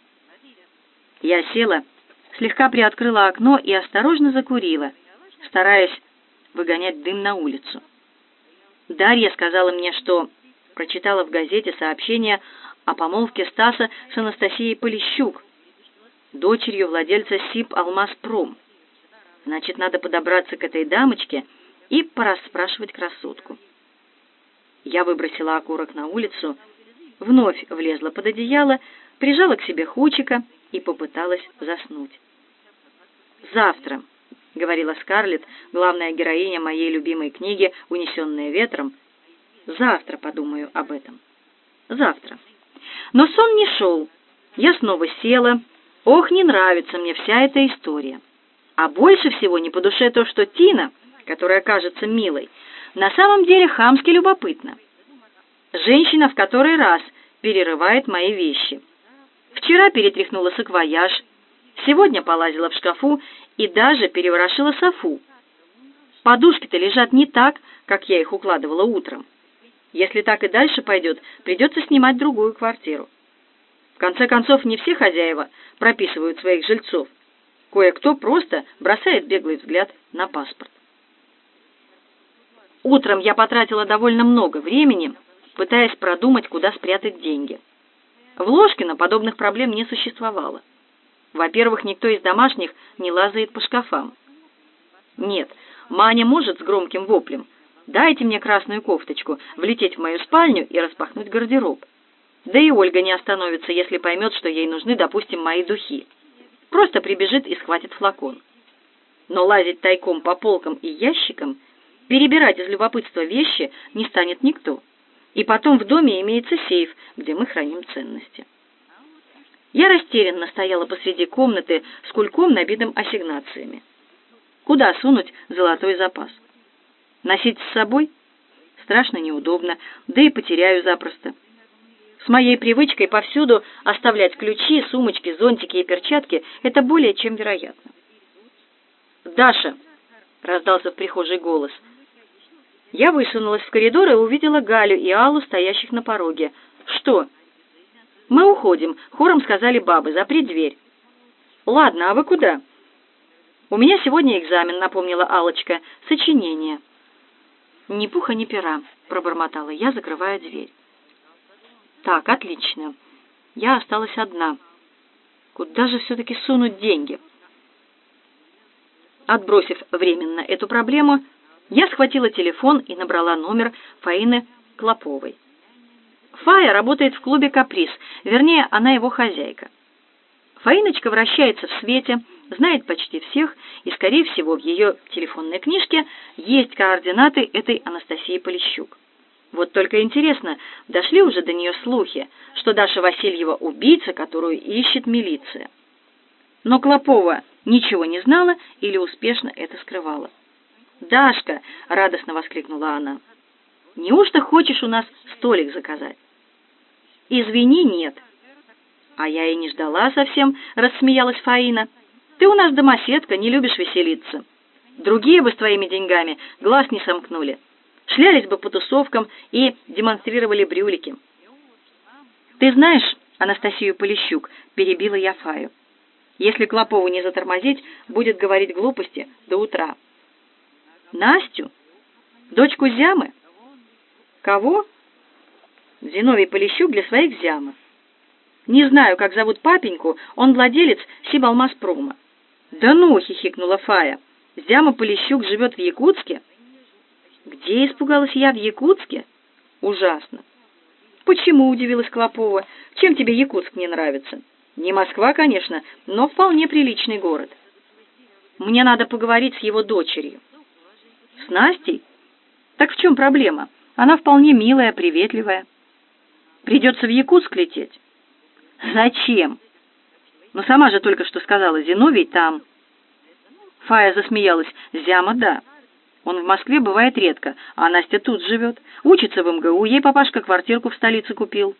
Я села, слегка приоткрыла окно и осторожно закурила, стараясь выгонять дым на улицу. Дарья сказала мне, что прочитала в газете сообщение о помолвке Стаса с Анастасией Полищук, дочерью владельца Сибалмазпром. Значит, надо подобраться к этой дамочке и порасспрашивать красотку. Я выбросила окурок на улицу, вновь влезла под одеяло, прижала к себе Хучика и попыталась заснуть. «Завтра», — говорила Скарлетт, главная героиня моей любимой книги «Унесенная ветром», — «завтра подумаю об этом. Завтра». Но сон не шел. Я снова села. Ох, не нравится мне вся эта история. А больше всего не по душе то, что Тина, которая кажется милой, на самом деле хамски любопытна. Женщина в который раз перерывает мои вещи. Вчера перетряхнула саквояж, сегодня полазила в шкафу и даже переворошила софу. Подушки-то лежат не так, как я их укладывала утром. Если так и дальше пойдет, придется снимать другую квартиру. В конце концов, не все хозяева прописывают своих жильцов. Кое-кто просто бросает беглый взгляд на паспорт. Утром я потратила довольно много времени, пытаясь продумать, куда спрятать деньги. В Ложкино подобных проблем не существовало. Во-первых, никто из домашних не лазает по шкафам. Нет, Маня может с громким воплем «Дайте мне красную кофточку», влететь в мою спальню и распахнуть гардероб. Да и Ольга не остановится, если поймет, что ей нужны, допустим, мои духи. Просто прибежит и схватит флакон. Но лазить тайком по полкам и ящикам, перебирать из любопытства вещи не станет никто. И потом в доме имеется сейф, где мы храним ценности. Я растерянно стояла посреди комнаты с кульком, набитым ассигнациями. Куда сунуть золотой запас? Носить с собой? Страшно неудобно, да и потеряю запросто. С моей привычкой повсюду оставлять ключи, сумочки, зонтики и перчатки это более чем вероятно. «Даша!» — раздался в прихожей голос. Я высунулась в коридор и увидела Галю и Аллу, стоящих на пороге. «Что?» «Мы уходим», — хором сказали бабы. «Запри дверь». «Ладно, а вы куда?» «У меня сегодня экзамен», — напомнила Аллочка. «Сочинение». «Ни пуха, ни пера», — пробормотала я, закрывая дверь. «Так, отлично. Я осталась одна. Куда же все-таки сунуть деньги?» Отбросив временно эту проблему, я схватила телефон и набрала номер Фаины Клоповой. Фая работает в клубе «Каприз», вернее, она его хозяйка. Фаиночка вращается в свете, знает почти всех, и, скорее всего, в ее телефонной книжке есть координаты этой Анастасии Полищук. Вот только интересно, дошли уже до нее слухи, что Даша Васильева убийца, которую ищет милиция. Но Клопова ничего не знала или успешно это скрывала. «Дашка!» — радостно воскликнула она. «Неужто хочешь у нас столик заказать?» «Извини, нет». «А я и не ждала совсем», — рассмеялась Фаина. «Ты у нас домоседка, не любишь веселиться. Другие бы с твоими деньгами глаз не сомкнули. Шлялись бы по тусовкам и демонстрировали брюлики». «Ты знаешь Анастасию Полищук?» — перебила я Фаю. «Если Клопову не затормозить, будет говорить глупости до утра». «Настю? Дочку Зямы?» «Кого?» «Зиновий Полищук для своих Зямов». «Не знаю, как зовут папеньку, он владелец Сибалмазпрома». «Да ну!» — хихикнула Фая. «Зяма Полищук живет в Якутске?» «Где?» — испугалась я. «В Якутске?» «Ужасно». «Почему?» — удивилась Клопова. «Чем тебе Якутск не нравится?» «Не Москва, конечно, но вполне приличный город». «Мне надо поговорить с его дочерью». «С Настей? Так в чем проблема? Она вполне милая, приветливая». «Придется в Якутск лететь». «Зачем?» «Ну, сама же только что сказала, Зиновий там». Фая засмеялась. «Зяма, да. Он в Москве бывает редко, а Настя тут живет. Учится в МГУ, ей папашка квартирку в столице купил».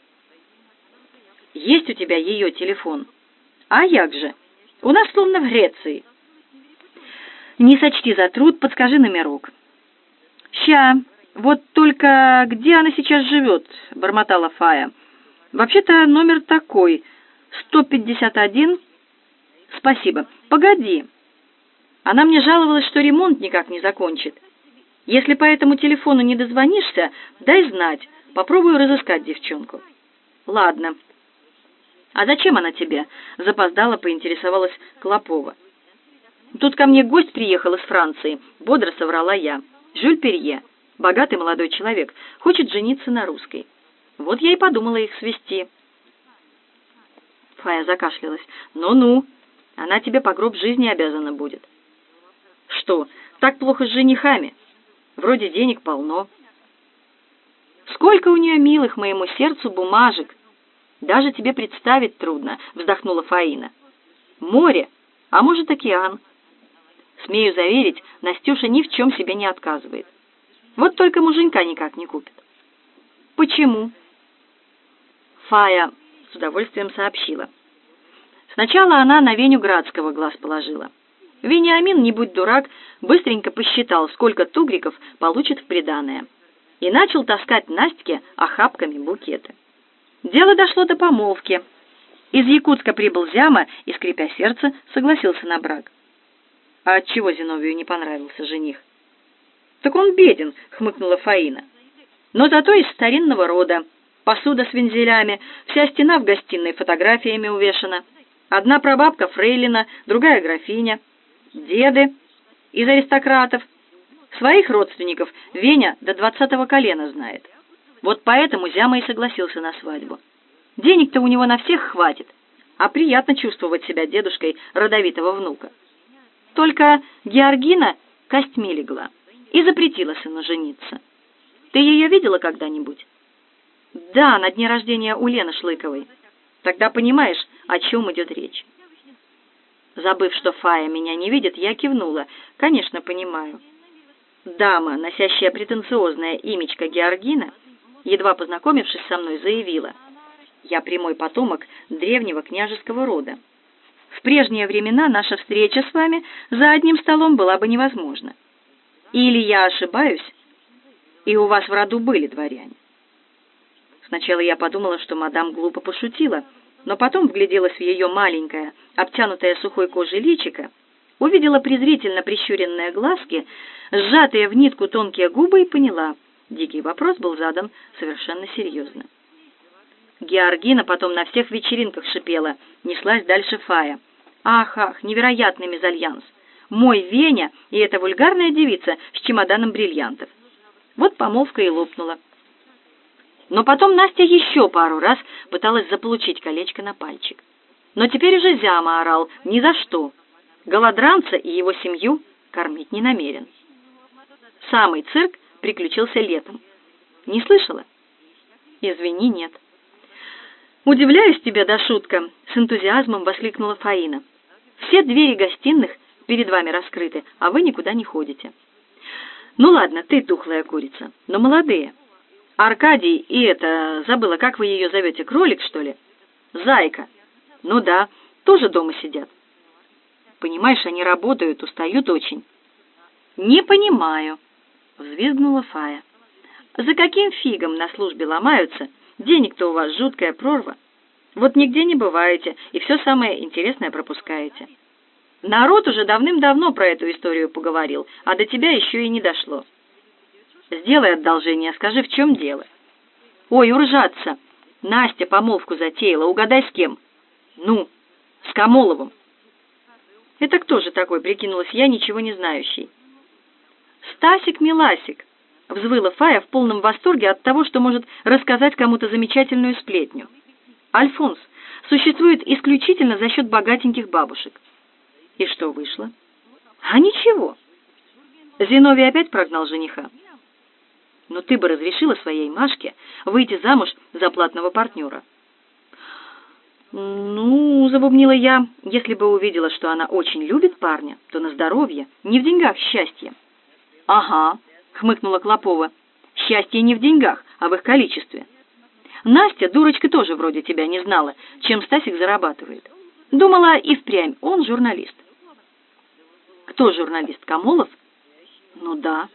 «Есть у тебя ее телефон?» «А як же? У нас словно в Греции». Не сочти за труд, подскажи номерок. Ща, вот только где она сейчас живет, бормотала Фая. Вообще-то номер такой, 151. Спасибо. Погоди. Она мне жаловалась, что ремонт никак не закончит. Если по этому телефону не дозвонишься, дай знать. Попробую разыскать девчонку. Ладно. А зачем она тебе? Запоздала поинтересовалась Клопова. Тут ко мне гость приехал из Франции, бодро соврала я. Жюль Перье, богатый молодой человек, хочет жениться на русской. Вот я и подумала их свести. Фая закашлялась. Ну-ну, она тебе по гроб жизни обязана будет. Что, так плохо с женихами? Вроде денег полно. Сколько у нее милых моему сердцу бумажек. Даже тебе представить трудно, вздохнула Фаина. Море, а может океан. Смею заверить, Настюша ни в чем себе не отказывает. Вот только муженька никак не купит. Почему? Фая с удовольствием сообщила. Сначала она на Веню Градского глаз положила. Вениамин, не будь дурак, быстренько посчитал, сколько тугриков получит в приданое, и начал таскать Настьке охапками букеты. Дело дошло до помолвки. Из Якутска прибыл Зяма и, скрипя сердце, согласился на брак. А отчего Зиновию не понравился жених? Так он беден, хмыкнула Фаина. Но зато из старинного рода. Посуда с вензелями, вся стена в гостиной фотографиями увешана. Одна прабабка фрейлина, другая графиня. Деды из аристократов. Своих родственников Веня до 20-го колена знает. Вот поэтому Зяма и согласился на свадьбу. Денег-то у него на всех хватит, а приятно чувствовать себя дедушкой родовитого внука. Только Георгина костьми легла и запретила сыну жениться. Ты ее видела когда-нибудь? Да, на дне рождения у Лены Шлыковой. Тогда понимаешь, о чем идет речь. Забыв, что Фая меня не видит, я кивнула. Конечно, понимаю. Дама, носящая претенциозное имечко Георгина, едва познакомившись со мной, заявила: я прямой потомок древнего княжеского рода. В прежние времена наша встреча с вами за одним столом была бы невозможна. Или я ошибаюсь, и у вас в роду были дворяне. Сначала я подумала, что мадам глупо пошутила, но потом вгляделась в ее маленькое, обтянутое сухой кожей личико, увидела презрительно прищуренные глазки, сжатые в нитку тонкие губы и поняла, дикий вопрос был задан совершенно серьезно. Георгина потом на всех вечеринках шипела, неслась дальше Фая. Ах, невероятный мезальянс! Мой Веня и эта вульгарная девица с чемоданом бриллиантов. Вот помолвка и лопнула. Но потом Настя еще пару раз пыталась заполучить колечко на пальчик. Но теперь уже Зяма орал ни за что. Голодранца и его семью кормить не намерен. Самый цирк приключился летом. Не слышала? Извини, нет. Удивляюсь тебе, да шутка, с энтузиазмом воскликнула Фаина. Все двери гостиных перед вами раскрыты, а вы никуда не ходите. Ну ладно, ты тухлая курица, но молодые. Аркадий и забыла, как вы ее зовете, кролик, что ли? Зайка. Ну да, тоже дома сидят. Понимаешь, они работают, устают очень. Не понимаю, взвизгнула Фая. За каким фигом на службе ломаются? Денег-то у вас жуткая прорва. Вот нигде не бываете, и все самое интересное пропускаете. Народ уже давным-давно про эту историю поговорил, а до тебя еще и не дошло. Сделай одолжение, скажи, в чем дело. Ой, уржаться. Настя помолвку затеяла, угадай, с кем? Ну, с Камоловым. Это кто же такой, прикинулась я, ничего не знающий. Стасик-миласик, взвыла Фая в полном восторге от того, что может рассказать кому-то замечательную сплетню. Альфонс существует исключительно за счет богатеньких бабушек. И что вышло? А ничего. Зиновий опять прогнал жениха. Но ты бы разрешила своей Машке выйти замуж за платного партнера. Ну, забубнила я, если бы увидела, что она очень любит парня, то на здоровье, не в деньгах счастье. Ага, хмыкнула Клопова. Счастье не в деньгах, а в их количестве. Настя, дурочка, тоже вроде тебя не знала, чем Стасик зарабатывает. Думала, и впрямь он журналист. Кто журналист, Камолов? Ну да.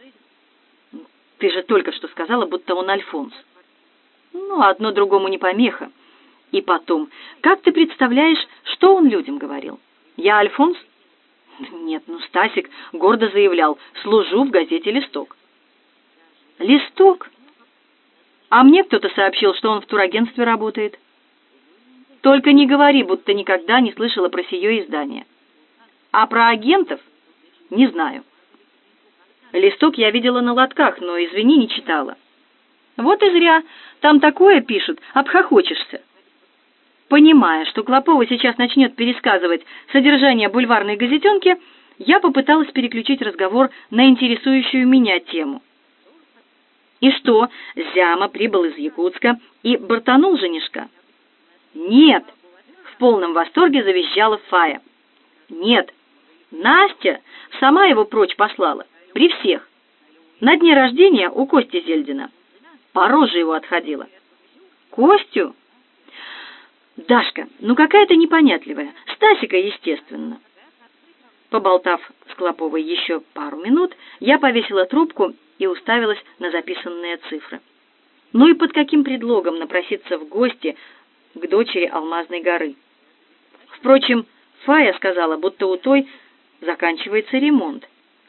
Ты же только что сказала, будто он Альфонс. Ну, одно другому не помеха. И потом, как ты представляешь, что он людям говорил? Я Альфонс? Нет, ну Стасик гордо заявлял: служу в газете «Листок». «Листок»? А мне кто-то сообщил, что он в турагентстве работает. Только не говори, будто никогда не слышала про сие издание. А про агентов не знаю. «Листок» я видела на лотках, но, извини, не читала. Вот и зря. Там такое пишут, обхохочешься. Понимая, что Клопова сейчас начнет пересказывать содержание бульварной газетенки, я попыталась переключить разговор на интересующую меня тему. И что, Зяма прибыл из Якутска и бортанул женишка? Нет, в полном восторге завизжала Фая. Нет, Настя сама его прочь послала, при всех. На дне рождения у Кости Зельдина. По роже его отходила. Костю? Дашка, ну какая ты непонятливая. Стасика, естественно. Поболтав с Клоповой еще пару минут, я повесила трубку и уставилась на записанные цифры. Ну и под каким предлогом напроситься в гости к дочери Алмазной горы? Впрочем, Фая сказала, будто у той заканчивается ремонт.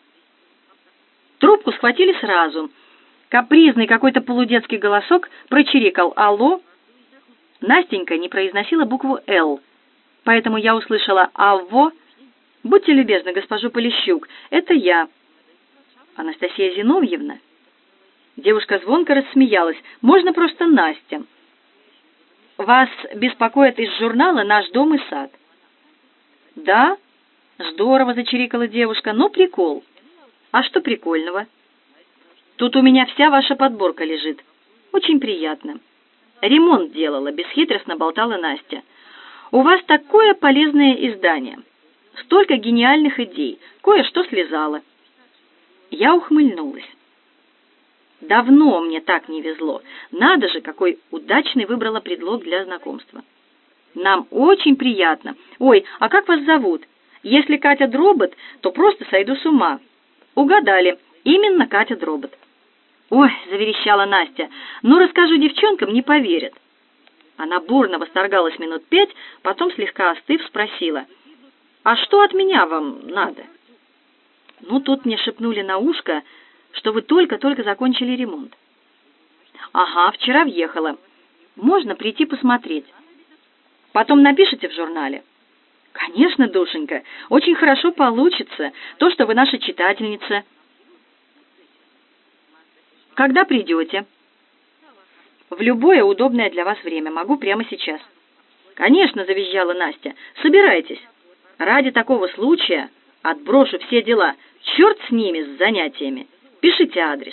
Трубку схватили сразу. Капризный какой-то полудетский голосок прочирикал «Алло». Настенька не произносила букву «Л», поэтому я услышала «Авво». «Будьте любезны, госпожа Полищук, это я». «Анастасия Зиновьевна?» Девушка звонко рассмеялась. «Можно просто Настя». «Вас беспокоит из журнала «Наш дом и сад». «Да? Здорово», — зачирикала девушка. «Ну, прикол». «А что прикольного?» «Тут у меня вся ваша подборка лежит. Очень приятно». «Ремонт делала», — бесхитростно болтала Настя. «У вас такое полезное издание. Столько гениальных идей. Кое-что слезало». Я ухмыльнулась. Давно мне так не везло. Надо же, какой удачный выбрала предлог для знакомства. «Нам очень приятно. Ой, а как вас зовут? Если Катя Дробот, то просто сойду с ума». «Угадали. Именно Катя Дробот». «Ой», — заверещала Настя, — «ну расскажу девчонкам, не поверят». Она бурно восторгалась минут 5, потом, слегка остыв, спросила: «А что от меня вам надо?» «Ну, тут мне шепнули на ушко, что вы только-только закончили ремонт». «Ага, вчера въехала. Можно прийти посмотреть. Потом напишите в журнале». «Конечно, душенька, очень хорошо получится, то, что вы наша читательница». «Когда придете?» «В любое удобное для вас время. Могу прямо сейчас». «Конечно», — завизжала Настя. «Собирайтесь. Ради такого случая отброшу все дела. Черт с ними, с занятиями. Пишите адрес».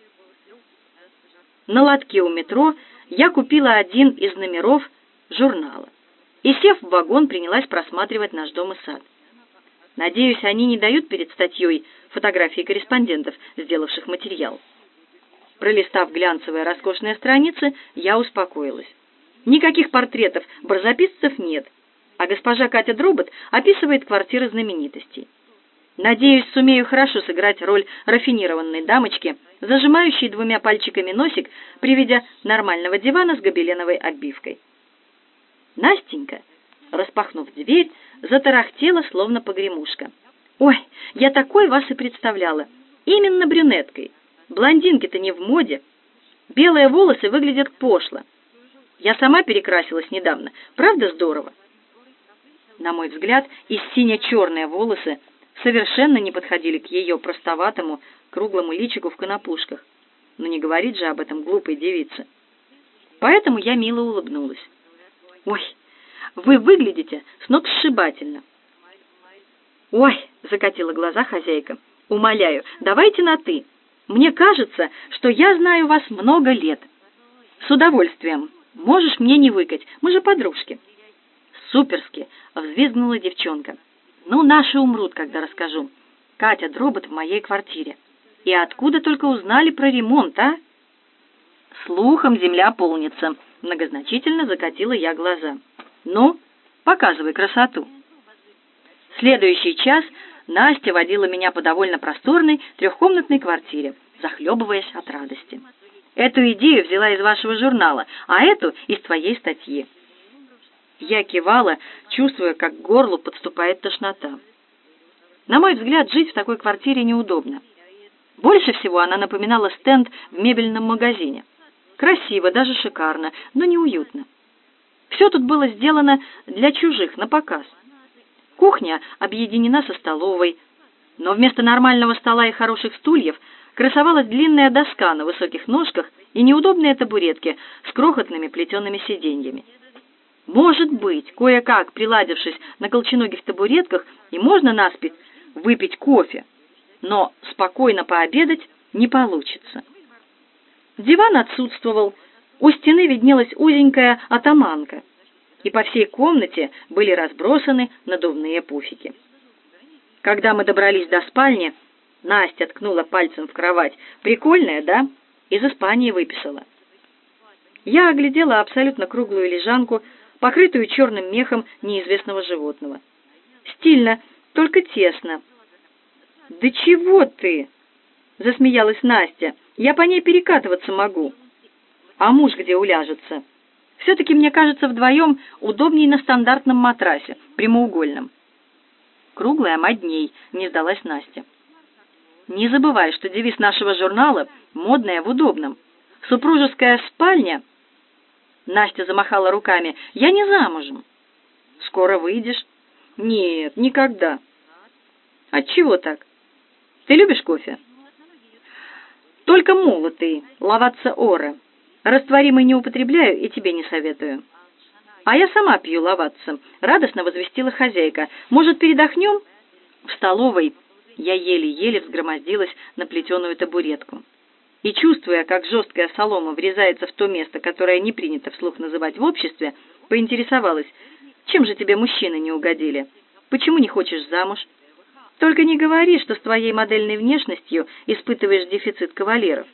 На лотке у метро я купила один из номеров журнала и, сев в вагон, принялась просматривать «Наш дом и сад». Надеюсь, они не дают перед статьей фотографии корреспондентов, сделавших материал. Пролистав глянцевые роскошные страницы, я успокоилась. Никаких портретов барзаписцев нет, а госпожа Катя Дробот описывает квартиры знаменитостей. Надеюсь, сумею хорошо сыграть роль рафинированной дамочки, зажимающей двумя пальчиками носик при виде нормального дивана с гобеленовой обивкой. Настенька, распахнув дверь, затарахтела, словно погремушка. «Ой, я такой вас и представляла. Именно брюнеткой. Блондинки-то не в моде. Белые волосы выглядят пошло. Я сама перекрасилась недавно. Правда здорово?» На мой взгляд, и сине-черные волосы совершенно не подходили к ее простоватому, круглому личику в конопушках. Но не говорит же об этом глупой девице. Поэтому я мило улыбнулась. «Ой, вы выглядите сногсшибательно». «Ой», — закатила глаза хозяйка, — «умоляю, давайте на «ты». Мне кажется, что я знаю вас много лет». «С удовольствием. Можешь мне не выкать, мы же подружки». «Суперски», — взвизгнула девчонка. «Ну, наши умрут, когда расскажу. Катя Дробот в моей квартире. И откуда только узнали про ремонт, а?» «Слухом земля полнится», — многозначительно закатила я глаза. «Ну, показывай красоту». Следующий час Настя водила меня по довольно просторной трехкомнатной квартире, захлебываясь от радости. Эту идею взяла из вашего журнала, а эту из твоей статьи. Я кивала, чувствуя, как к горлу подступает тошнота. На мой взгляд, жить в такой квартире неудобно. Больше всего она напоминала стенд в мебельном магазине. Красиво, даже шикарно, но неуютно. Все тут было сделано для чужих, на показ. Кухня объединена со столовой, но вместо нормального стола и хороших стульев красовалась длинная доска на высоких ножках и неудобные табуретки с крохотными плетеными сиденьями. Может быть, кое-как приладившись на колченогих табуретках, и можно наспех выпить кофе, но спокойно пообедать не получится. Диван отсутствовал, у стены виднелась узенькая атаманка, и по всей комнате были разбросаны надувные пуфики. Когда мы добрались до спальни, Настя ткнула пальцем в кровать. «Прикольная, да?» Из Испании выписала. Я оглядела абсолютно круглую лежанку, покрытую черным мехом неизвестного животного. Стильно, только тесно. «Да чего ты?» — засмеялась Настя. «Я по ней перекатываться могу. А муж где уляжется? Все-таки, мне кажется, вдвоем удобнее на стандартном матрасе, прямоугольном». «Круглая модней», — не сдалась Настя. «Не забывай, что девиз нашего журнала «Модная в удобном». Супружеская спальня...» Настя замахала руками. «Я не замужем». «Скоро выйдешь?» «Нет, никогда». «Отчего так? Ты любишь кофе?» «Только молотый, лаватца оре. Растворимый не употребляю и тебе не советую». «А я сама пью лаватца», — радостно возвестила хозяйка. «Может, передохнем?» В столовой я еле-еле взгромоздилась на плетеную табуретку. И, чувствуя, как жесткая солома врезается в то место, которое не принято вслух называть в обществе, поинтересовалась: «Чем же тебе мужчины не угодили? Почему не хочешь замуж? Только не говори, что с твоей модельной внешностью испытываешь дефицит кавалеров».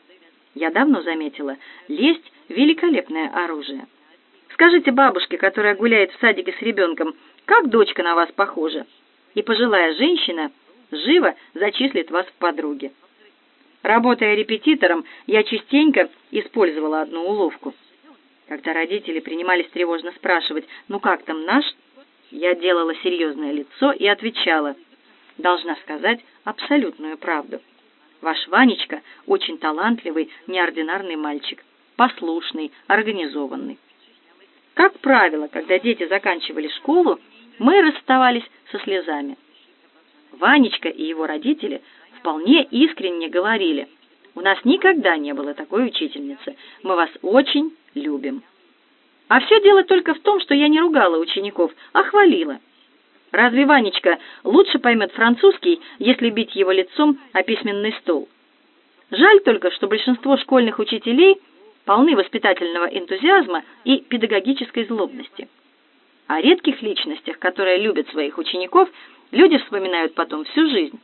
Я давно заметила, лесть — великолепное оружие. Скажите бабушке, которая гуляет в садике с ребенком, как дочка на вас похожа, и пожилая женщина живо зачислит вас в подруги. Работая репетитором, я частенько использовала одну уловку. Когда родители принимались тревожно спрашивать: «Ну как там наш?», я делала серьезное лицо и отвечала: «Должна сказать абсолютную правду. Ваш Ванечка очень талантливый, неординарный мальчик, послушный, организованный». Как правило, когда дети заканчивали школу, мы расставались со слезами. Ванечка и его родители вполне искренне говорили: «У нас никогда не было такой учительницы. Мы вас очень любим». А все дело только в том, что я не ругала учеников, а хвалила. Разве Ванечка лучше поймет французский, если бить его лицом о письменный стол? Жаль только, что большинство школьных учителей полны воспитательного энтузиазма и педагогической злобности. О редких личностях, которые любят своих учеников, люди вспоминают потом всю жизнь.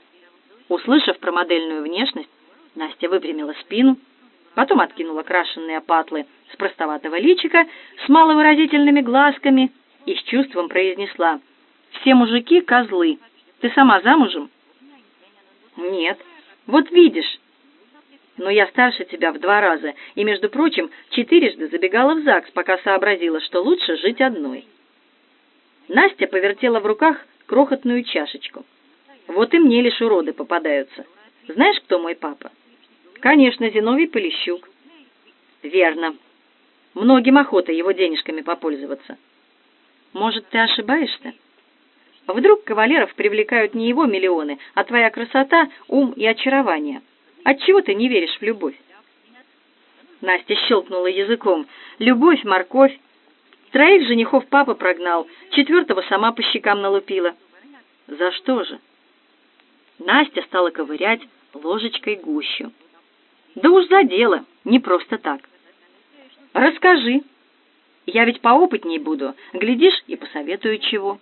Услышав про модельную внешность, Настя выпрямила спину, потом откинула крашенные патлы с простоватого личика с маловыразительными глазками и с чувством произнесла: «Все мужики — козлы. Ты сама замужем?» «Нет. Вот видишь. Но я старше тебя в 2 раза и, между прочим, 4 забегала в ЗАГС, пока сообразила, что лучше жить одной». Настя повертела в руках крохотную чашечку. «Вот и мне лишь уроды попадаются. Знаешь, кто мой папа?» «Конечно, Зиновий Полищук». «Верно. Многим охота его денежками попользоваться». «Может, ты ошибаешься? Вдруг кавалеров привлекают не его миллионы, а твоя красота, ум и очарование? Отчего ты не веришь в любовь?» Настя щелкнула языком. «Любовь, морковь. 3 женихов папа прогнал, 4-го сама по щекам налупила». «За что же?» Настя стала ковырять ложечкой гущу. «Да уж за дело, не просто так». «Расскажи. Я ведь поопытней буду, глядишь, и посоветую чего».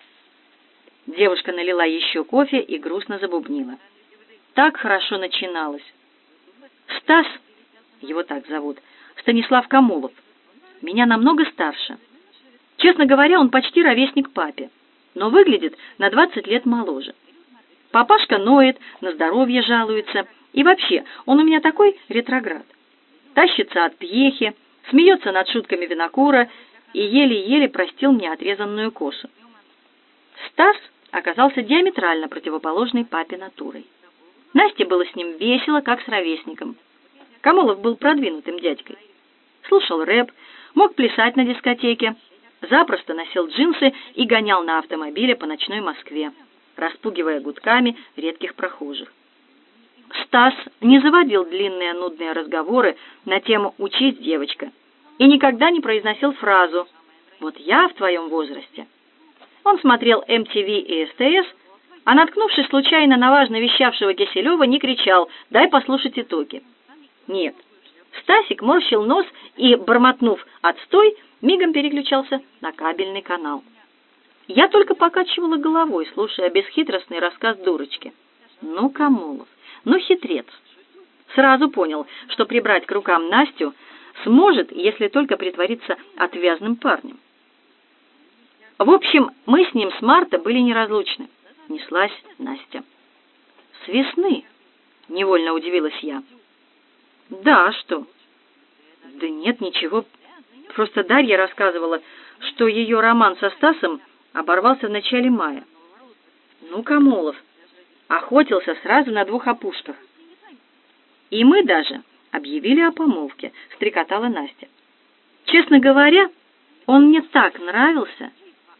Девушка налила еще кофе и грустно забубнила. Так хорошо начиналось. Стас, его так зовут, Станислав Камулов, меня намного старше. Честно говоря, он почти ровесник папе. но выглядит на 20 лет моложе. Папашка ноет, на здоровье жалуется, и вообще, он у меня такой ретроград. Тащится от пьехи, смеется над шутками винокура и еле-еле простил мне отрезанную косу. Стас оказался диаметрально противоположной папе натурой. Насте было с ним весело, как с ровесником. Камолов был продвинутым дядькой. Слушал рэп, мог плясать на дискотеке, запросто носил джинсы и гонял на автомобиле по ночной Москве, распугивая гудками редких прохожих. Стас не заводил длинные нудные разговоры на тему «Учись, девочка», и никогда не произносил фразу «Вот я в твоем возрасте». Он смотрел MTV и СТС, а, наткнувшись случайно на важно вещавшего Киселева, не кричал «Дай послушать итоги». Нет, Стасик морщил нос и, бормотнув «Отстой», мигом переключался на кабельный канал. Я только покачивала головой, слушая бесхитростный рассказ дурочки. Ну, Камолов, ну, хитрец. Сразу понял, что прибрать к рукам Настю сможет, если только притвориться отвязным парнем. В общем, мы с ним с марта были неразлучны. Неслась Настя. «С весны?» — невольно удивилась я. «Да, а что?» «Да нет, ничего. Просто Дарья рассказывала, что ее роман со Стасом оборвался в начале мая. Ну, Камолов охотился сразу на 2 опушках. И мы даже объявили о помолвке», — стрекотала Настя. «Честно говоря, он мне так нравился,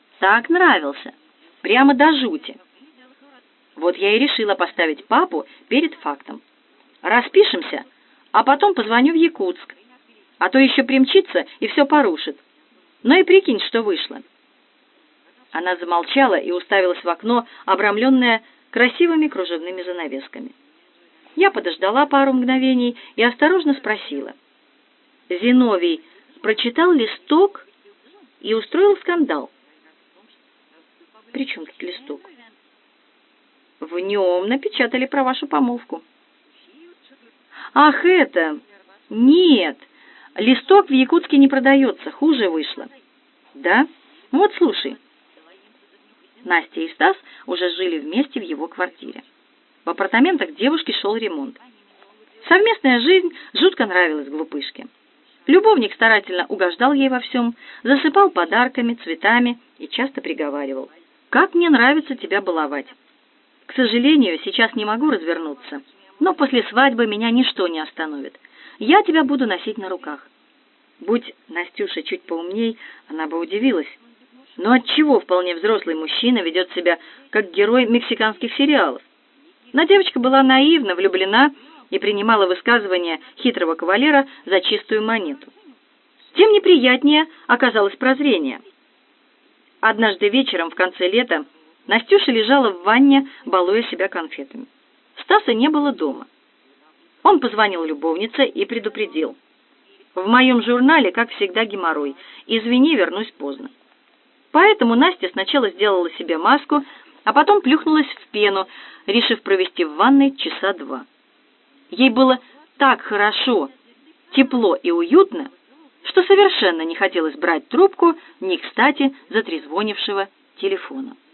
прямо до жути. Вот я и решила поставить папу перед фактом. Распишемся, а потом позвоню в Якутск, а то еще примчится и все порушит. Ну и прикинь, что вышло». Она замолчала и уставилась в окно, обрамленное красивыми кружевными занавесками. Я подождала пару мгновений и осторожно спросила. «Зиновий прочитал листок и устроил скандал». «При чем тут листок?» «В нем напечатали про вашу помолвку». «Ах, это! Нет, листок в Якутске не продается, хуже вышло». «Да? Вот слушай». Настя и Стас уже жили вместе в его квартире. В апартаментах девушки шел ремонт. Совместная жизнь жутко нравилась глупышке. Любовник старательно угождал ей во всем, засыпал подарками, цветами и часто приговаривал: «Как мне нравится тебя баловать. К сожалению, сейчас не могу развернуться, но после свадьбы меня ничто не остановит. Я тебя буду носить на руках». Будь Настюша чуть поумней, она бы удивилась. Но отчего вполне взрослый мужчина ведет себя как герой мексиканских сериалов? Но девочка была наивна, влюблена и принимала высказывания хитрого кавалера за чистую монету. Тем неприятнее оказалось прозрение. Однажды вечером в конце лета Настюша лежала в ванне, балуя себя конфетами. Стаса не было дома. Он позвонил любовнице и предупредил: «В моем журнале, как всегда, геморрой. Извини, вернусь поздно». Поэтому Настя сначала сделала себе маску, а потом плюхнулась в пену, решив провести в ванной часа 2. Ей было так хорошо, тепло и уютно, что совершенно не хотелось брать трубку не кстати затрезвонившего телефона.